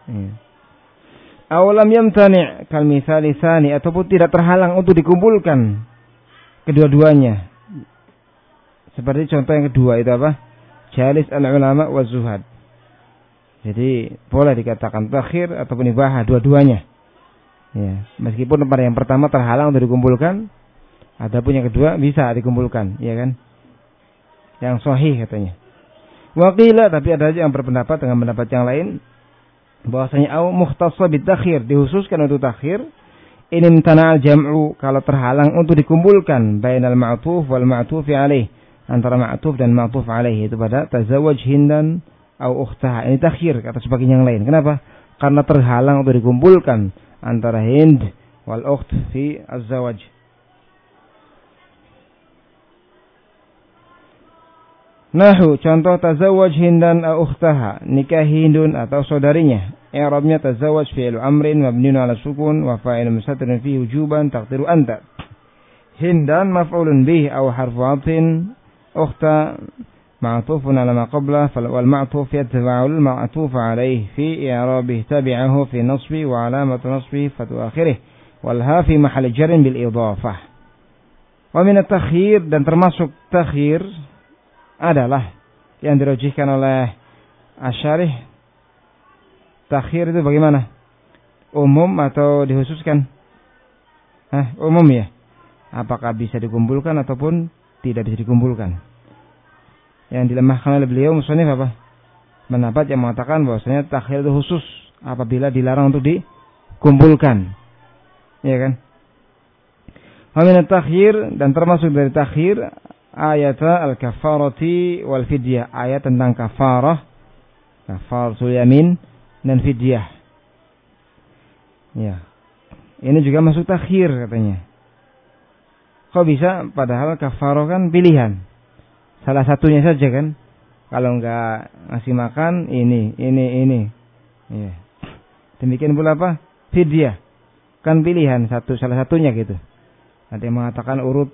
Awalam yamtani' kal mitsali tsani, ataupun tidak terhalang untuk dikumpulkan kedua-duanya. Seperti contoh yang kedua itu apa? Jalis al-ulama wa zuhad. Jadi boleh dikatakan takhir ataupun ibahah dua-duanya. Ya, meskipun pada yang pertama terhalang untuk dikumpulkan, adapun yang kedua bisa dikumpulkan, ya kan? Yang sahih katanya. Wa qila, tapi ada aja yang berpendapat dengan pendapat yang lain bahwasanya au mukhtassa bit takhir, dikhususkan untuk takhir. In tana'al jam'u, kalau terhalang untuk dikumpulkan bainal ma'tuf wal ma'tufi alaih, antara ma'tuf dan ma'tuf alaih, itu pada tazawwaj Hindan au ukhtaha. Ini takhir kata sebagian yang lain. Kenapa? Karena terhalang untuk dikumpulkan antara Hind wal ukht fi az-zawaj. Nahu, contoh tazawwaj Hindan au ukhtaha, nikah Hindun atau saudarinya. I'rabnya tazawwaj fi'lu amrin mabniun 'ala sukun wa fa'ilun mustatirun fihi wujuban taqdiru anta. Hindan maf'ulun bih au harfu 'atfin, ukhta ma'tufun 'ala ma qabla wal ma'tuf yatba'u al ma'tuf 'alayhi fi i'rabih tabi'ahu fi nasbi wa 'alamatu nasbi fatu akhirih wal ha fi mahall jarrin bil idhafah. Wa min at-takhir, dan termasuk takhir adalah yang dirujihkan oleh Asy-Syarih. Takhir itu bagaimana? Umum atau dikhususkan? Hah, umum ya. Apakah bisa dikumpulkan ataupun tidak bisa dikumpulkan? Yang dilemahkan oleh beliau musannif apa? Pendapat yang mengatakan bahwasanya takhir itu khusus apabila dilarang untuk dikumpulkan. Ya kan? Wa min at-takhir, dan termasuk dari takhir ayat al-kafarati wal fidyah, ayat tentang kafarah, kafaratul yamin dan fidyah. Ya. Ini juga masuk takhir katanya. Kok bisa? Padahal kafarah kan pilihan. Salah satunya saja kan. Kalau enggak ngasih makan ini, ini, ini. Ya. Demikian pula apa? Fidyah. Kan pilihan satu, salah satunya gitu. Ada yang mengatakan urut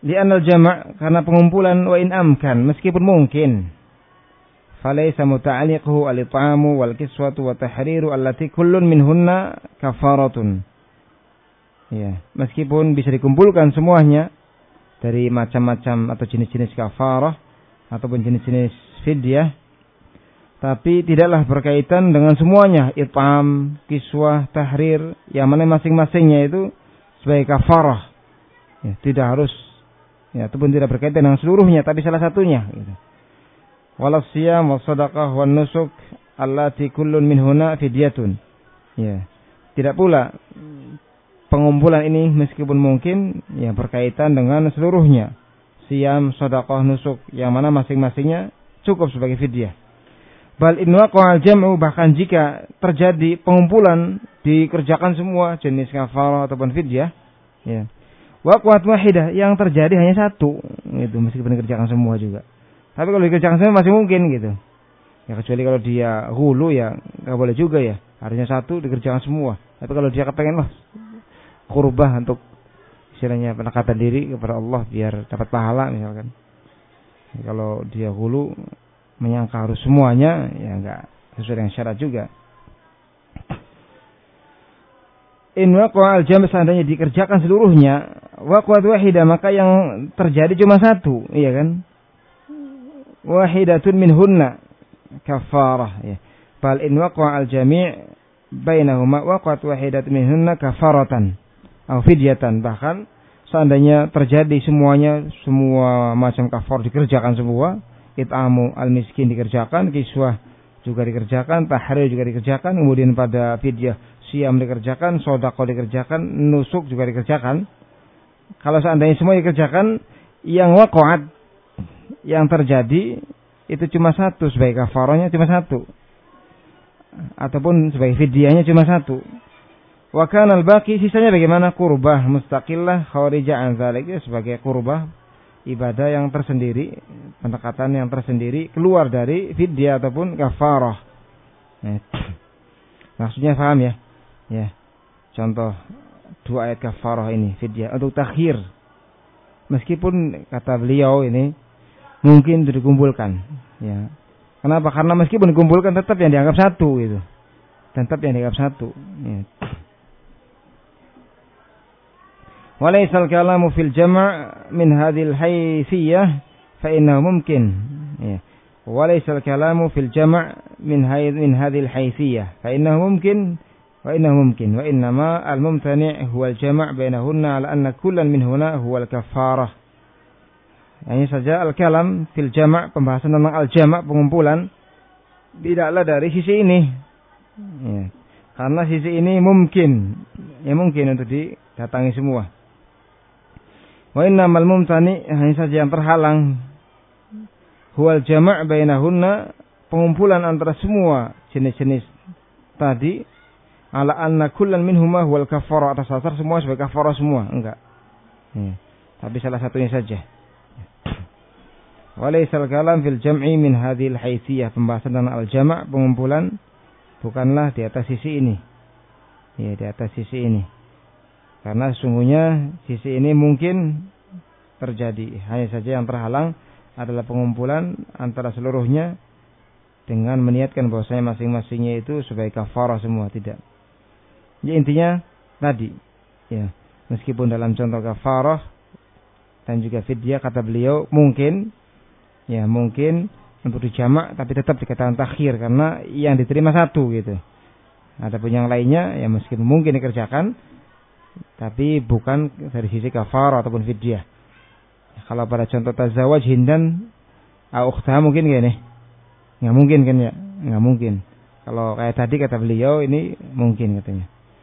li'anal jama' karena pengumpulan wa in amkan meskipun mungkin falaysa muta'alliquhu al-it'amu wal kiswatu wa tahriru allati kullun minhunna kafaratun. Ya, meskipun bisa dikumpulkan semuanya dari macam-macam atau jenis-jenis kafarah ataupun jenis-jenis fidyah, tapi tidaklah berkaitan dengan semuanya, it'am, kiswah, tahrir, yang mana masing-masingnya itu sebagai kafarah. Ya, tidak harus, ya, ataupun tidak berkaitan dengan seluruhnya, tapi salah satunya. Gitu. Walas siyam was sadaqah wan nusuk allati kullun minhuna fidyatun. Ya. Tidak pula pengumpulan ini meskipun mungkin ya berkaitan dengan seluruhnya. Siyam, sedekah, nusuk yang mana masing-masingnya cukup sebagai fidyah. Bal in waqa'al jam'u bahkan jika terjadi pengumpulan dikerjakan semua jenis kafarah ataupun fidyah, ya. Waqa'at wahidah yang terjadi hanya satu, itu meskipun dikerjakan semua juga. Tapi kalau dikerjakan semua masih mungkin gitu. Ya kecuali kalau dia hulu ya enggak boleh juga ya. Harusnya satu dikerjakan semua. Tapi kalau dia kepengen lah qurbah untuk istilahnya pendekatan diri kepada Allah biar dapat pahala misalkan. Ya, kalau dia hulu menyangka harus semuanya ya enggak sesuai dengan syarat juga. In waqa'al jam' seandainya dikerjakan seluruhnya waqa'at wahidah maka yang terjadi cuma satu, iya kan? Wahidatun minhunna kafarah ya. Bal in waqa'al jami' bainahuma waqa'at wahidatun minhunna kafaratan atau fidyatan. Bahkan seandainya terjadi semuanya semua macam kafar dikerjakan semua, it'amu al-miskin dikerjakan, kiswah juga dikerjakan, tahrir juga dikerjakan, kemudian pada fidyah siyam dikerjakan, sedekah dikerjakan, nusuk juga dikerjakan. Kalau seandainya semua dikerjakan, yang waqa'at yang terjadi itu cuma satu sebagai kafarahnya cuma satu ataupun sebagai fidyahnya cuma satu. Wa kana al-baqi sisanya bagaimana? Qurbah mustaqillah kharija an dzalik, sebagai qurbah ibadah yang tersendiri, pendekatan yang tersendiri keluar dari fidyah ataupun kafarah. Nah, maksudnya paham ya? Ya. Contoh dua ayat kafarah ini fidyah untuk takhir. Meskipun kata beliau ini mungkin dikumpulkan, ya. Kenapa? Karena meskipun dikumpulkan tetap yang dianggap satu itu, tetap yang dianggap satu. Ya. Walaisal kalamu fil jama' min hadhil haysiyah fa innahu mumkin. Ya. Walaisal kalamu fil jama' min hay min hadhil haysiyah fa innahu mumkin wa innahu mumkin wa innama al mumtani' huwa al jama' bainahunna ala anna kullan minhuna huwa al kafarah. Hanya saja al-kalam fil jama' pembahasan tentang al-jama' pengumpulan tidaklah dari sisi ini. Ya. Karena sisi ini mungkin, ya mungkin untuk didatangi semua. Wa innamal mumtani hanya saja yang terhalang huwal jama' bainahunna pengumpulan antara semua jenis-jenis tadi ala anna kullan minhuma huwal kafarah, atas dasar semua sebagai kafarah semua, enggak. Ya. Tapi salah satunya saja. Walaisal kalam fil jam'i min hadhil haysiyah, pembahasan tentang al-jama' pengumpulan bukanlah di atas sisi ini. Ya, di atas sisi ini. Karena sesungguhnya sisi ini mungkin terjadi, hanya saja yang terhalang adalah pengumpulan antara seluruhnya dengan meniatkan bahwasanya masing-masingnya itu sebagai kafarah semua, tidak. Jadi intinya tadi, ya, meskipun dalam contoh kafarah dan juga fidyah kata beliau mungkin, ya mungkin untuk dijamak tapi tetap dikatakan takhir karena yang diterima satu gitu. Adapun yang lainnya ya meskipun mungkin dikerjakan tapi bukan dari sisi kafarah ataupun fidyah. Kalau pada contoh tazawaj hindan au ukhtaha mungkin gak nih? Nggak mungkin kan ya? Nggak mungkin. Kalau kayak tadi kata beliau ini mungkin katanya.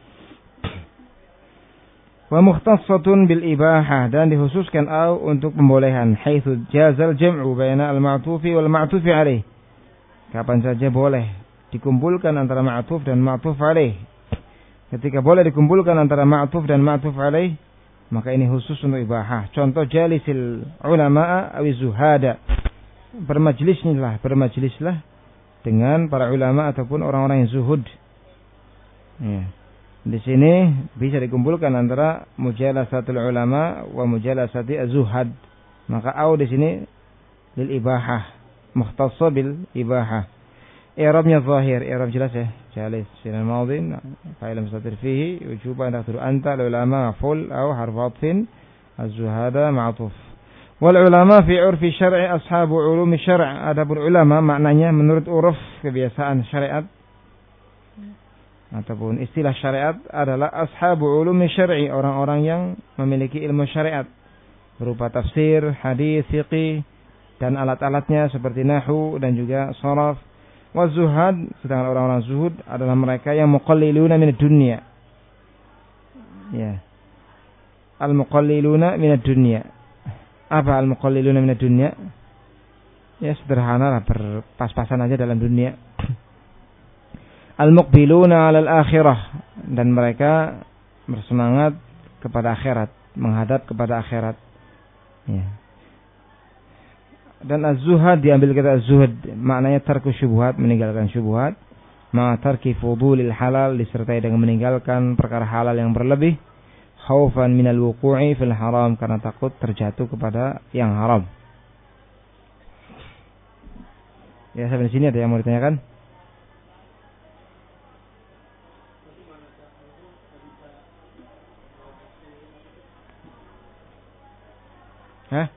Wa mukhtassatun bil ibahah, dan dikhususkan au untuk pembolehan haitsu jazal jam'u baina al ma'tufi wal ma'tufi alaih. Kapan saja boleh dikumpulkan antara ma'tuf dan ma'tuf alaih. Ketika boleh dikumpulkan antara ma'tuf dan ma'tuf alaih, maka ini khusus untuk ibahah. Contoh jalisil ulama awi zuhada. Bermajlislah, bermajlislah dengan para ulama ataupun orang-orang yang zuhud. Ya. Di sini bisa dikumpulkan antara mujalasatul ulama wa mujalasati az-zuhad. Maka au di sini lil ibahah, mukhtassah bil ibahah. I'rabnya zahir, i'rab jelas ya. Jalis fi'il madhi, fa'il mustatir fihi, wujuban taqdiru anta al-ulama maf'ul aw harf 'athfin, az-zuhada ma'tuf. Wal ulama fi 'urfi syar'i ashabu 'ulumi syar'. Adapun ulama maknanya menurut uruf kebiasaan syariat ataupun istilah syariat adalah ashabu ulumi syar'i, orang-orang yang memiliki ilmu syariat berupa tafsir, hadis, fiqih dan alat-alatnya seperti nahwu dan juga sharaf. Wa zuhad, sedangkan orang-orang zuhud adalah mereka yang muqalliluna minad dunya. Ya. Al-muqalliluna minad dunya. Apa al-muqalliluna minad dunya? Ya sederhana lah, berpas-pasan aja dalam dunia. Al-muqbiluna 'alal akhirah, dan mereka bersemangat kepada akhirat, menghadap kepada akhirat. Ya. Dan az-zuhad diambil kata az-zuhud, maknanya tarku syubhat, meninggalkan syubhat, ma tarki fudulil halal, disertai dengan meninggalkan perkara halal yang berlebih, khaufan minal wuqu'i fil haram, karena takut terjatuh kepada yang haram. Ya, sampai di sini ada yang mau ditanyakan? Hah?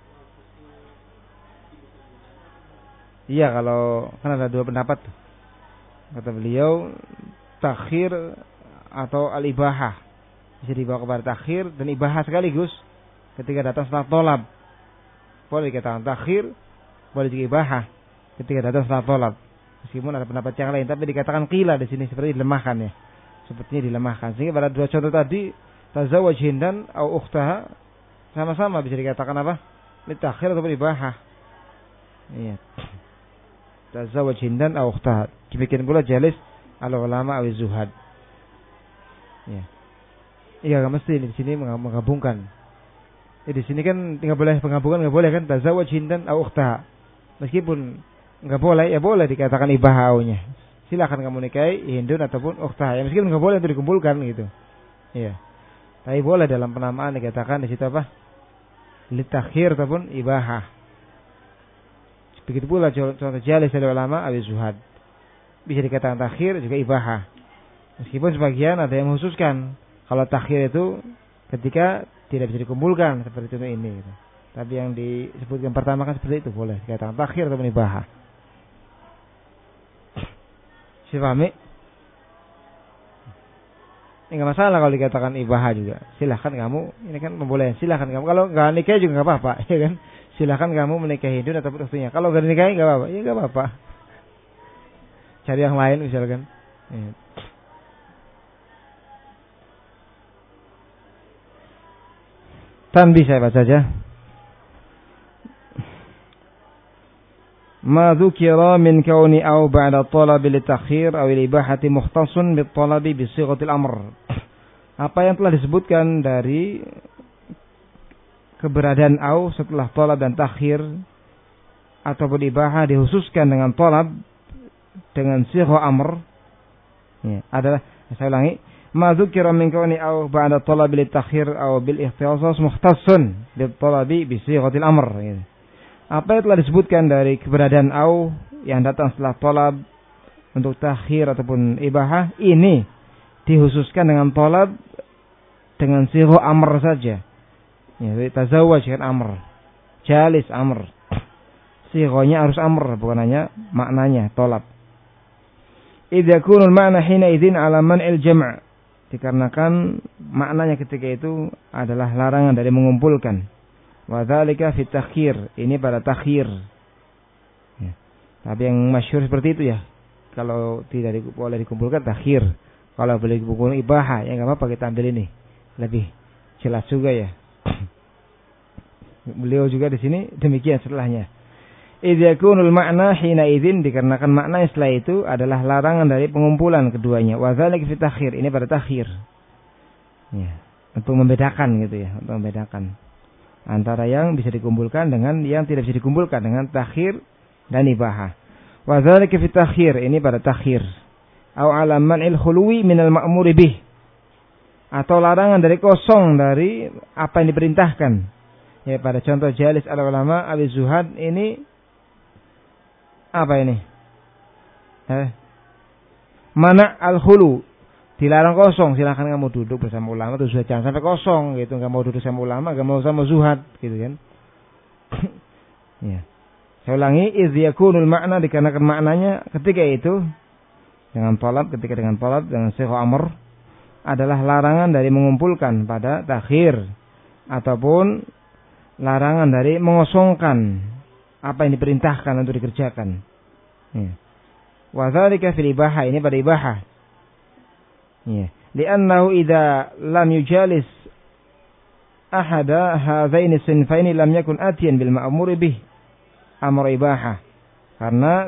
Iya, kalau kan ada dua pendapat. Kata beliau, takhir atau al-ibahah bisa dibawa kepada takhir dan ibahah sekaligus ketika datang setelah tolab. Boleh dikatakan takhir, boleh juga ibahah ketika datang setelah tolab. Meskipun ada pendapat yang lain, tapi dikatakan qila di sini seperti dilemahkan ya. Sepertinya dilemahkan. Sehingga pada dua contoh tadi, tazawwaj hindan au ukhtaha, sama-sama bisa dikatakan apa? Litakhir atau ibahah. Iya. Tazawwaj hindan au ukhtaha. Demikian pula jalis al-ulama awi zuhad. Ya. Iya, enggak mesti di sini menggabungkan. Ya, di sini kan enggak boleh penggabungan, enggak boleh kan tazawwaj hindan au ukhtaha. Meskipun enggak boleh, ya boleh dikatakan ibahaunya. Silakan kamu nikahi hindun ataupun ukhtaha. Ya, meskipun enggak boleh untuk dikumpulkan gitu. Iya. Tapi boleh dalam penamaan dikatakan di situ apa? Litakhir ataupun ibahah. Begitu pula contoh jalis dari ulama awi zuhad. Bisa dikatakan takhir juga ibahah. Meskipun sebagian ada yang mengkhususkan kalau takhir itu ketika tidak bisa dikumpulkan seperti contoh ini gitu. Tapi yang disebutkan pertama kan seperti itu, boleh dikatakan takhir ataupun ibahah. Sifahami? Ini enggak masalah kalau dikatakan ibahah juga. Silahkan kamu, ini kan membolehkan. Silahkan kamu. Kalau enggak nikah juga enggak apa-apa, ya kan? Silahkan kamu menikahi hindun atau ukhtunya. Kalau enggak dinikahi enggak apa-apa, ya enggak apa-apa. Cari yang lain misalkan. Ya. Tanbih saya baca saja. Ma dzukira min kauni aw ba'da talab litakhir aw ibahati mukhtassun bit talabi bi sighatil amr. Apa yang telah disebutkan dari keberadaan aw setelah talab dan takhir ataupun ibahah dikhususkan dengan talab dengan sigha amr, ya, adalah saya ulangi, ma dzukira min kauni aw ba'da talab litakhir aw bil ikhtisas mukhtassun bit talabi bi sighatil amr, ya. Apa yang telah disebutkan dari keberadaan au yang datang setelah tolab untuk takhir ataupun ibahah, ini dikhususkan dengan tolab dengan sigha amr saja. Ya, tazawwaj kan amr, jalis amr. Sighanya harus amr, bukan hanya maknanya tolab. Idza yakunul ma'na hina idzin 'ala man'il jam'. Dikarenakan maknanya ketika itu adalah larangan dari mengumpulkan. Wa dzalika fi takhir, ini pada takhir. Ya. Tapi yang masyhur seperti itu ya. Kalau tidak di, boleh dikumpulkan takhir. Kalau boleh dikumpulkan ibahah, ya enggak apa-apa kita ambil ini. Lebih jelas juga ya. Beliau juga di sini demikian setelahnya. Idza yakunul ma'na hina idzin, dikarenakan makna setelah itu adalah larangan dari pengumpulan keduanya. Wa dzalika fi takhir, ini pada takhir. Ya, untuk membedakan gitu ya, untuk membedakan antara yang bisa dikumpulkan dengan yang tidak bisa dikumpulkan dengan takhir dan ibahah. Wa dzalika fi takhir, ini pada takhir. Au 'ala man'il khuluwi minal ma'muri bih, atau larangan dari kosong dari apa yang diperintahkan. Ya, pada contoh jalis al ulama awi zuhad ini apa ini? Eh, mana al khulu, dilarang kosong, silakan kamu duduk bersama ulama terus jangan sampai kosong gitu, enggak mau duduk sama ulama, enggak mau sama zuhad gitu kan. Ya. Saya ulangi, iz yakunul makna, dikarenakan maknanya ketika itu dengan talab, ketika dengan talab dengan sikh amr adalah larangan dari mengumpulkan pada takhir ataupun larangan dari mengosongkan apa yang diperintahkan untuk dikerjakan. Ya. Wa dzalika fil ibahah, ini pada ibahah. Ya. Li'annahu idza lam yujalis ahada hadzaini sinfaini lam yakun atiyan bil ma'muri bih amr ibahah. Karena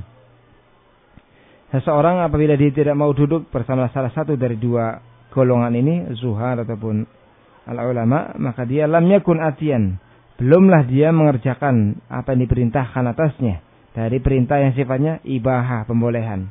seseorang apabila dia tidak mau duduk bersama salah satu dari dua golongan ini, zuhad ataupun al-ulama, maka dia lam yakun atiyan, belumlah dia mengerjakan apa yang diperintahkan atasnya dari perintah yang sifatnya ibahah, pembolehan.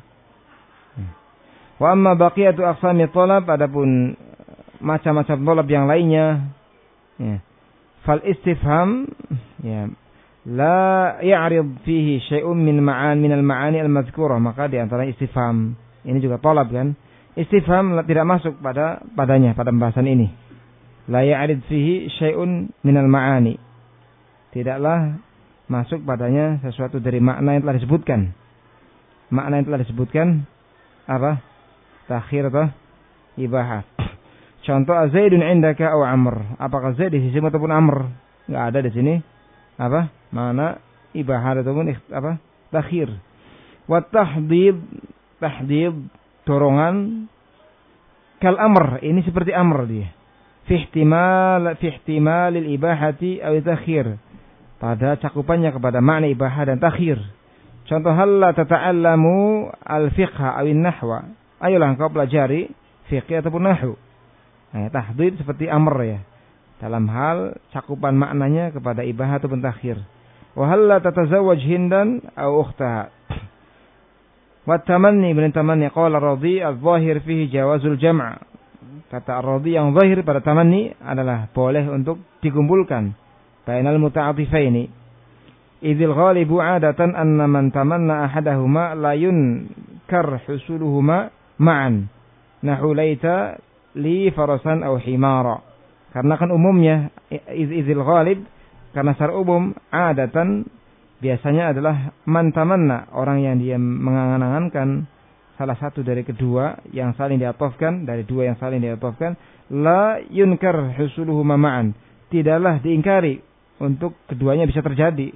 Wa amma baqiyatu aqsami talab, adapun macam-macam talab yang lainnya, ya, fal istifham, ya, la ya'rid fihi syai'un min ma'an min al-ma'ani al-madhkurah, maka di antara istifham ini juga talab kan. Istifham tidak masuk pada padanya pada pembahasan ini. La ya'rid fihi syai'un min al-ma'ani, tidaklah masuk padanya sesuatu dari makna yang telah disebutkan. Makna yang telah disebutkan apa? Takhir atau ibahah. Contoh Zaidun indaka aw Amr, apakah Zaid di sisimu ataupun Amr? Enggak ada di sini apa? Mana ibahah ataupun apa? Takhir. Wa tahdid, tahdid dorongan kal amr, ini seperti amr dia. Fi ihtimal fi ihtimal al ibahati aw takhir, pada cakupannya kepada makna ibahah dan takhir. Contoh, hal tata'allamu al fiqha aw an nahwa, ayolah engkau pelajari fiqh ataupun nahwu. Nah, tahdid seperti amr ya, dalam hal cakupan maknanya kepada ibahah ataupun takhir. Wa hal tatazawwaj hindan aw ukhtaha. Wa tamanni, bin tamanni qala Radhi al-zahir fihi jawazul jam'. Kata Radhi yang zahir pada tamanni adalah boleh untuk dikumpulkan bainal muta'atifaini. Idzil ghalibu 'adatan anna man tamanna ahadahuma la yunkar husuluhuma ma'an. Nahu laita li farasan aw himara. Karena kan umumnya idzil ghalib, karena secara umum adatan biasanya adalah man tamanna, orang yang dia mengangan-angankan salah satu dari kedua yang saling diatofkan, dari dua yang saling diatofkan, la yunkar husuluhuma ma'an, tidaklah diingkari untuk keduanya bisa terjadi.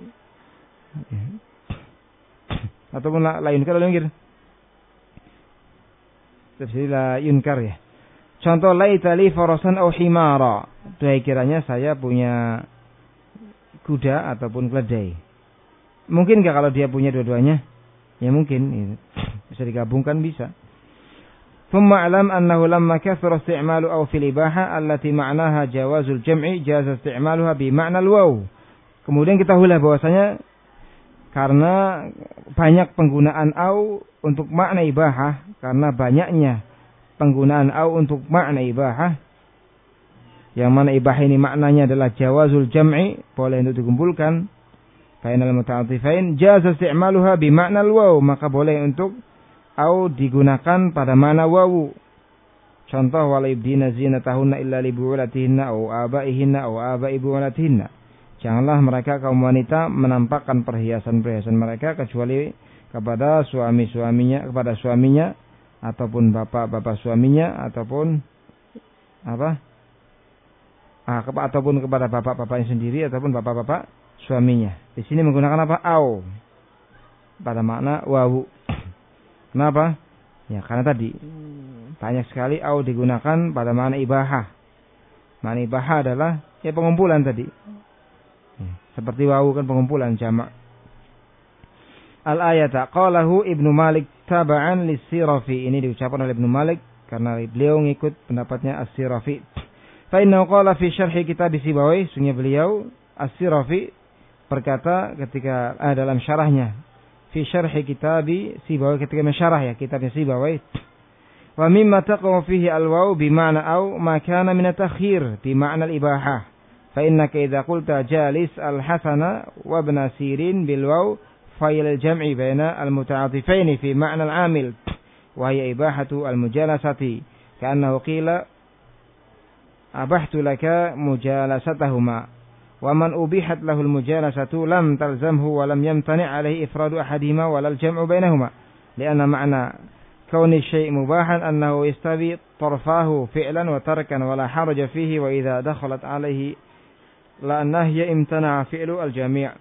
Ataupun la, la yunkar, la yunkir. Tafsir la yunkar ya. Contoh, laita li farasan aw himara, dahai kiranya saya punya kuda ataupun keledai. Mungkin enggak kalau dia punya dua-duanya? Ya mungkin, bisa digabungkan, bisa. Thumma alam annahu lamma kathara isti'malu aw fil ibaha allati ma'naha jawazul jam'i jaza isti'maluha bi ma'na al-waw. Kemudian kita ketahuilah bahwasanya karena banyak penggunaan aw untuk makna ibahah, karena banyaknya penggunaan aw untuk makna ibahah, yang mana ibahah ini maknanya adalah jawazul jam'i, boleh untuk dikumpulkan bainal muta'atifain, jaza isti'maluha bi ma'na al-waw, maka boleh untuk au digunakan pada mana wawu. Contoh, wala yubdina zinatahunna illa li bu'ulatihinna au abaihinna au abai bu'ulatihinna. Janganlah mereka kaum wanita menampakkan perhiasan-perhiasan mereka kecuali kepada suami-suaminya, kepada suaminya ataupun bapak-bapak suaminya ataupun apa? Ah, ataupun kepada bapak-bapaknya sendiri ataupun bapak-bapak suaminya. Di sini menggunakan apa? Au pada makna wawu. Kenapa? Ya karena tadi banyak sekali au digunakan pada makna ibahah. Makna ibahah adalah ya pengumpulan tadi. Ya, seperti wawu kan pengumpulan, jamak. Al-ayata qalahu Ibnu Malik taba'an lis-Sirafi. Ini diucapkan oleh Ibnu Malik karena beliau ngikut pendapatnya As-Sirafi. Fa innahu qala fi syarhi kitab Sibawai, sungguh beliau As-Sirafi berkata ketika ah, dalam syarahnya fi syarhi kitab Sibawai, ketika mensyarah ya kitabnya Sibawai, Wa mimma taqaw fihi al-waw bima'na aw ma kana min at-takhir bima'na al-ibahah. Fa innaka idza qulta jalis al-Hasana wa ibn Sirin bil waw fa'il al-jam'i baina al-muta'atifain fi ma'na al-'amil wa hiya ibahatu al-mujalasati ka'annahu qila abahtu laka mujalasatahuma wa man ubihat lahu al-mujalasatu lam talzamhu wa lam yamtani' alayhi ifradu ahadihima wa la al-jam'u bainahuma li'anna ma'na كون الشيء مباحا أنه يستوي طرفاه فعلا وتركا ولا حرج فيه وإذا دخلت عليه لا النهي امتنع فعل الجميع.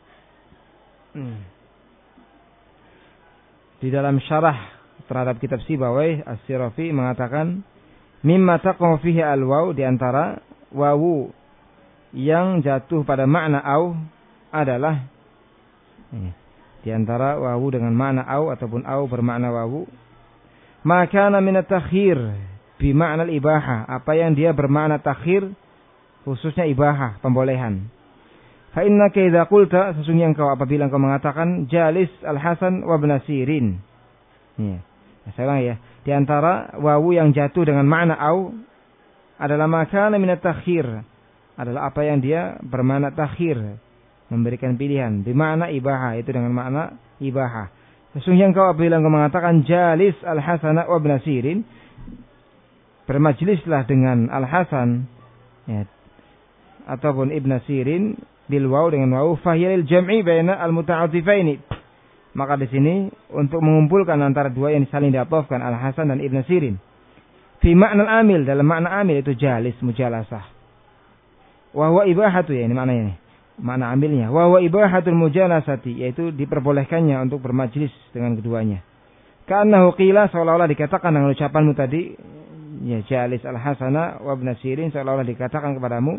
Di dalam syarah terhadap kitab Sibawayh As-Sirafi mengatakan mimma taqaw fihi al-waw, di antara wawu yang jatuh pada makna au adalah di antara wawu dengan makna au ataupun au bermakna wawu maka min at-takhir bi makna al-ibahah, apa yang dia bermakna takhir khususnya ibahah, pembolehan. Fa innaka idza qulta, sesungguhnya engkau apabila engkau mengatakan jalis al-Hasan wa ibn Sirin. Ya. Saya ya, di antara wawu yang jatuh dengan makna au adalah maka min at-takhir, adalah apa yang dia bermakna takhir, memberikan pilihan, bi makna ibahah, itu dengan makna ibahah. Sesungguhnya engkau apabila engkau mengatakan jalis al-Hasan wa ibn Sirin, bermajlislah dengan al-Hasan ya, ataupun ibn Sirin bil waw, dengan waw fahiyal jam'i baina al-muta'atifaini, maka di sini untuk mengumpulkan antara dua yang saling diatofkan al-Hasan dan ibn Sirin fi makna al-amil, dalam makna amil itu jalis mujalasah wa huwa ibahatu, ya ini maknanya ini makna amilnya, wa huwa ibahatul mujalasati, yaitu diperbolehkannya untuk bermajlis dengan keduanya. Ka'annahu qila, seolah-olah dikatakan dengan ucapanmu tadi ya jalis al-Hasana wa ibn Sirin, seolah-olah dikatakan kepadamu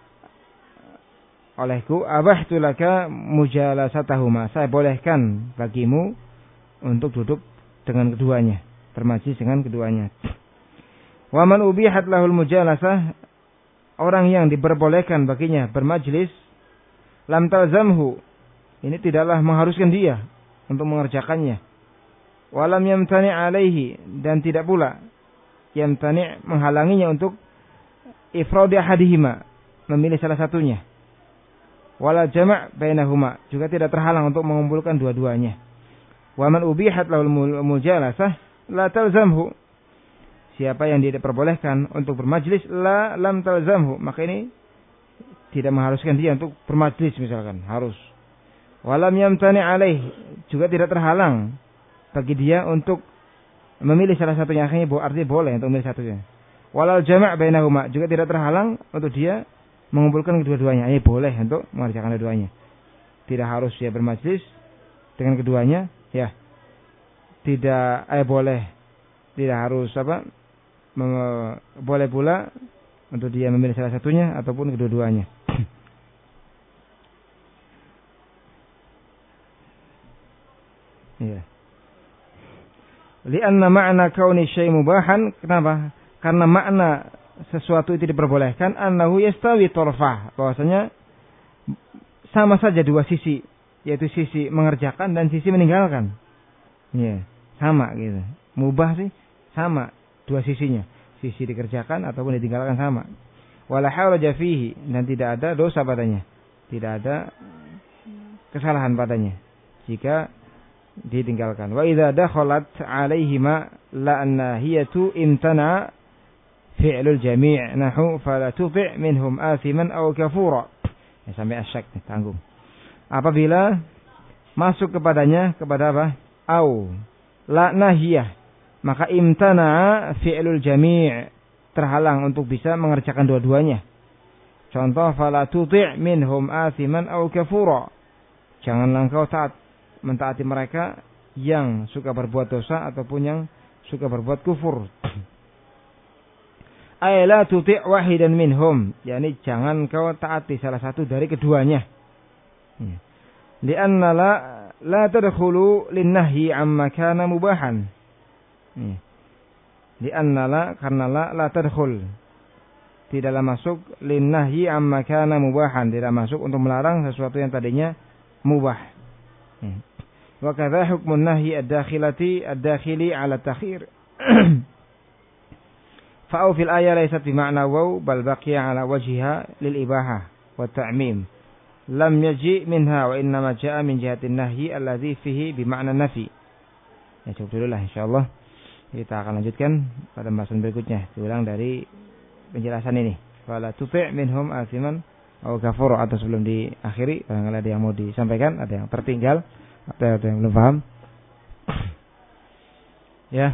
olehku abahtu laka mujalasatahuma, saya bolehkan bagimu untuk duduk dengan keduanya, bermajlis dengan keduanya. Wa man ubihat lahul mujalasah, orang yang diperbolehkan baginya bermajlis, lam talzamhu, ini tidaklah mengharuskan dia untuk mengerjakannya. Walam yamtani alaihi, dan tidak pula yamtani menghalanginya untuk ifradi ahadihima, memilih salah satunya. Wala jama' bainahuma, juga tidak terhalang untuk mengumpulkan dua-duanya. Wa man ubihat lahul mujalasah la talzamhu, siapa yang dia diperbolehkan untuk bermajlis, la lam talzamhu, maka ini tidak mengharuskan dia untuk bermajlis misalkan, harus. Walam yamtani alaih, juga tidak terhalang bagi dia untuk memilih salah satunya, akhirnya artinya boleh untuk memilih satunya. Walal jama' bainahuma, juga tidak terhalang untuk dia mengumpulkan kedua-duanya, ini boleh untuk mengerjakan keduanya. Tidak harus dia bermajlis dengan keduanya, ya. Tidak, eh boleh, tidak harus apa, mem- boleh pula untuk dia memilih salah satunya ataupun kedua-duanya. Ya. Lianna ma'na kauni syai' mubahan, kenapa? Karena makna sesuatu itu diperbolehkan, annahu yastawi tarfah, bahwasanya sama saja dua sisi, yaitu sisi mengerjakan dan sisi meninggalkan. Ya, sama gitu. Mubah sih sama dua sisinya. Sisi dikerjakan ataupun ditinggalkan sama. Wala haraja fihi, dan tidak ada dosa padanya. Tidak ada kesalahan padanya jika ditinggalkan. Wa idza dakhalat alaihima la annahiyatu imtana fi'lul jami' nahu fala tuti' minhum athiman aw kafura. Ya, sampai asyak tanggung. Apabila masuk kepadanya kepada apa? Au la nahiyah, maka imtana fi'lul jami', terhalang untuk bisa mengerjakan dua-duanya. Contoh fala tuti' minhum athiman aw kafura. Janganlah engkau taat mentaati mereka yang suka berbuat dosa ataupun yang suka berbuat kufur. Ay la tuti' wahidan minhum, yakni jangan kau taati salah satu dari keduanya. Lianna la la tadkhulu linnahyi amma kana mubahan. Lianna la, karena la la tadkhul, tidaklah masuk linnahyi amma kana mubahan, tidak masuk untuk melarang sesuatu yang tadinya mubah. Wa kadza hukmun nahyi ad-dakhilati ad-dakhili 'ala at-takhir. Fa'u fil ayat laysat bima'na waw bal baqiya ala wajhiha lil ibahah wa ta'mim. Lam yaji minha wa innama ja'a min jihatin nahyi alladhi fihi bima'na nafi. Ya cukup dulu lah insyaallah. Kita akan lanjutkan pada pembahasan berikutnya. Diulang dari penjelasan ini. Fala tuti' minhum asiman aw kafur, atau sebelum diakhiri barangkali ada yang mau disampaikan, ada yang tertinggal, ada yang belum paham. Ya.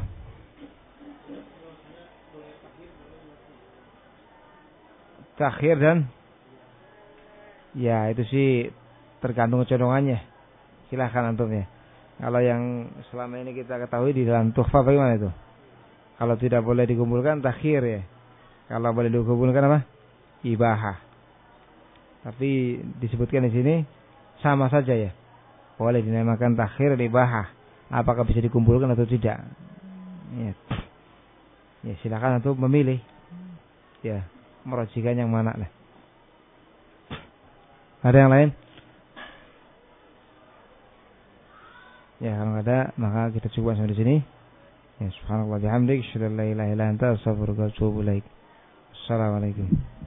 Takhir dan ya itu sih tergantung kecenderungannya. Silahkan antum ya. Kalau yang selama ini kita ketahui di dalam tuhfa bagaimana itu? Kalau tidak boleh dikumpulkan takhir ya. Kalau boleh dikumpulkan apa? Ibahah. Tapi disebutkan di sini sama saja ya. Boleh dinamakan takhir dan ibahah. Apakah bisa dikumpulkan atau tidak? Ya, ya silakan antum memilih. Ya. Merojikan yang mana lah. Ada yang lain? Ya kalau ada maka kita coba sampai di sini. Ya subhanallah bihamdik, asyhadu an la ilaha illa anta, astaghfiruka wa atubu ilaik. Assalamualaikum.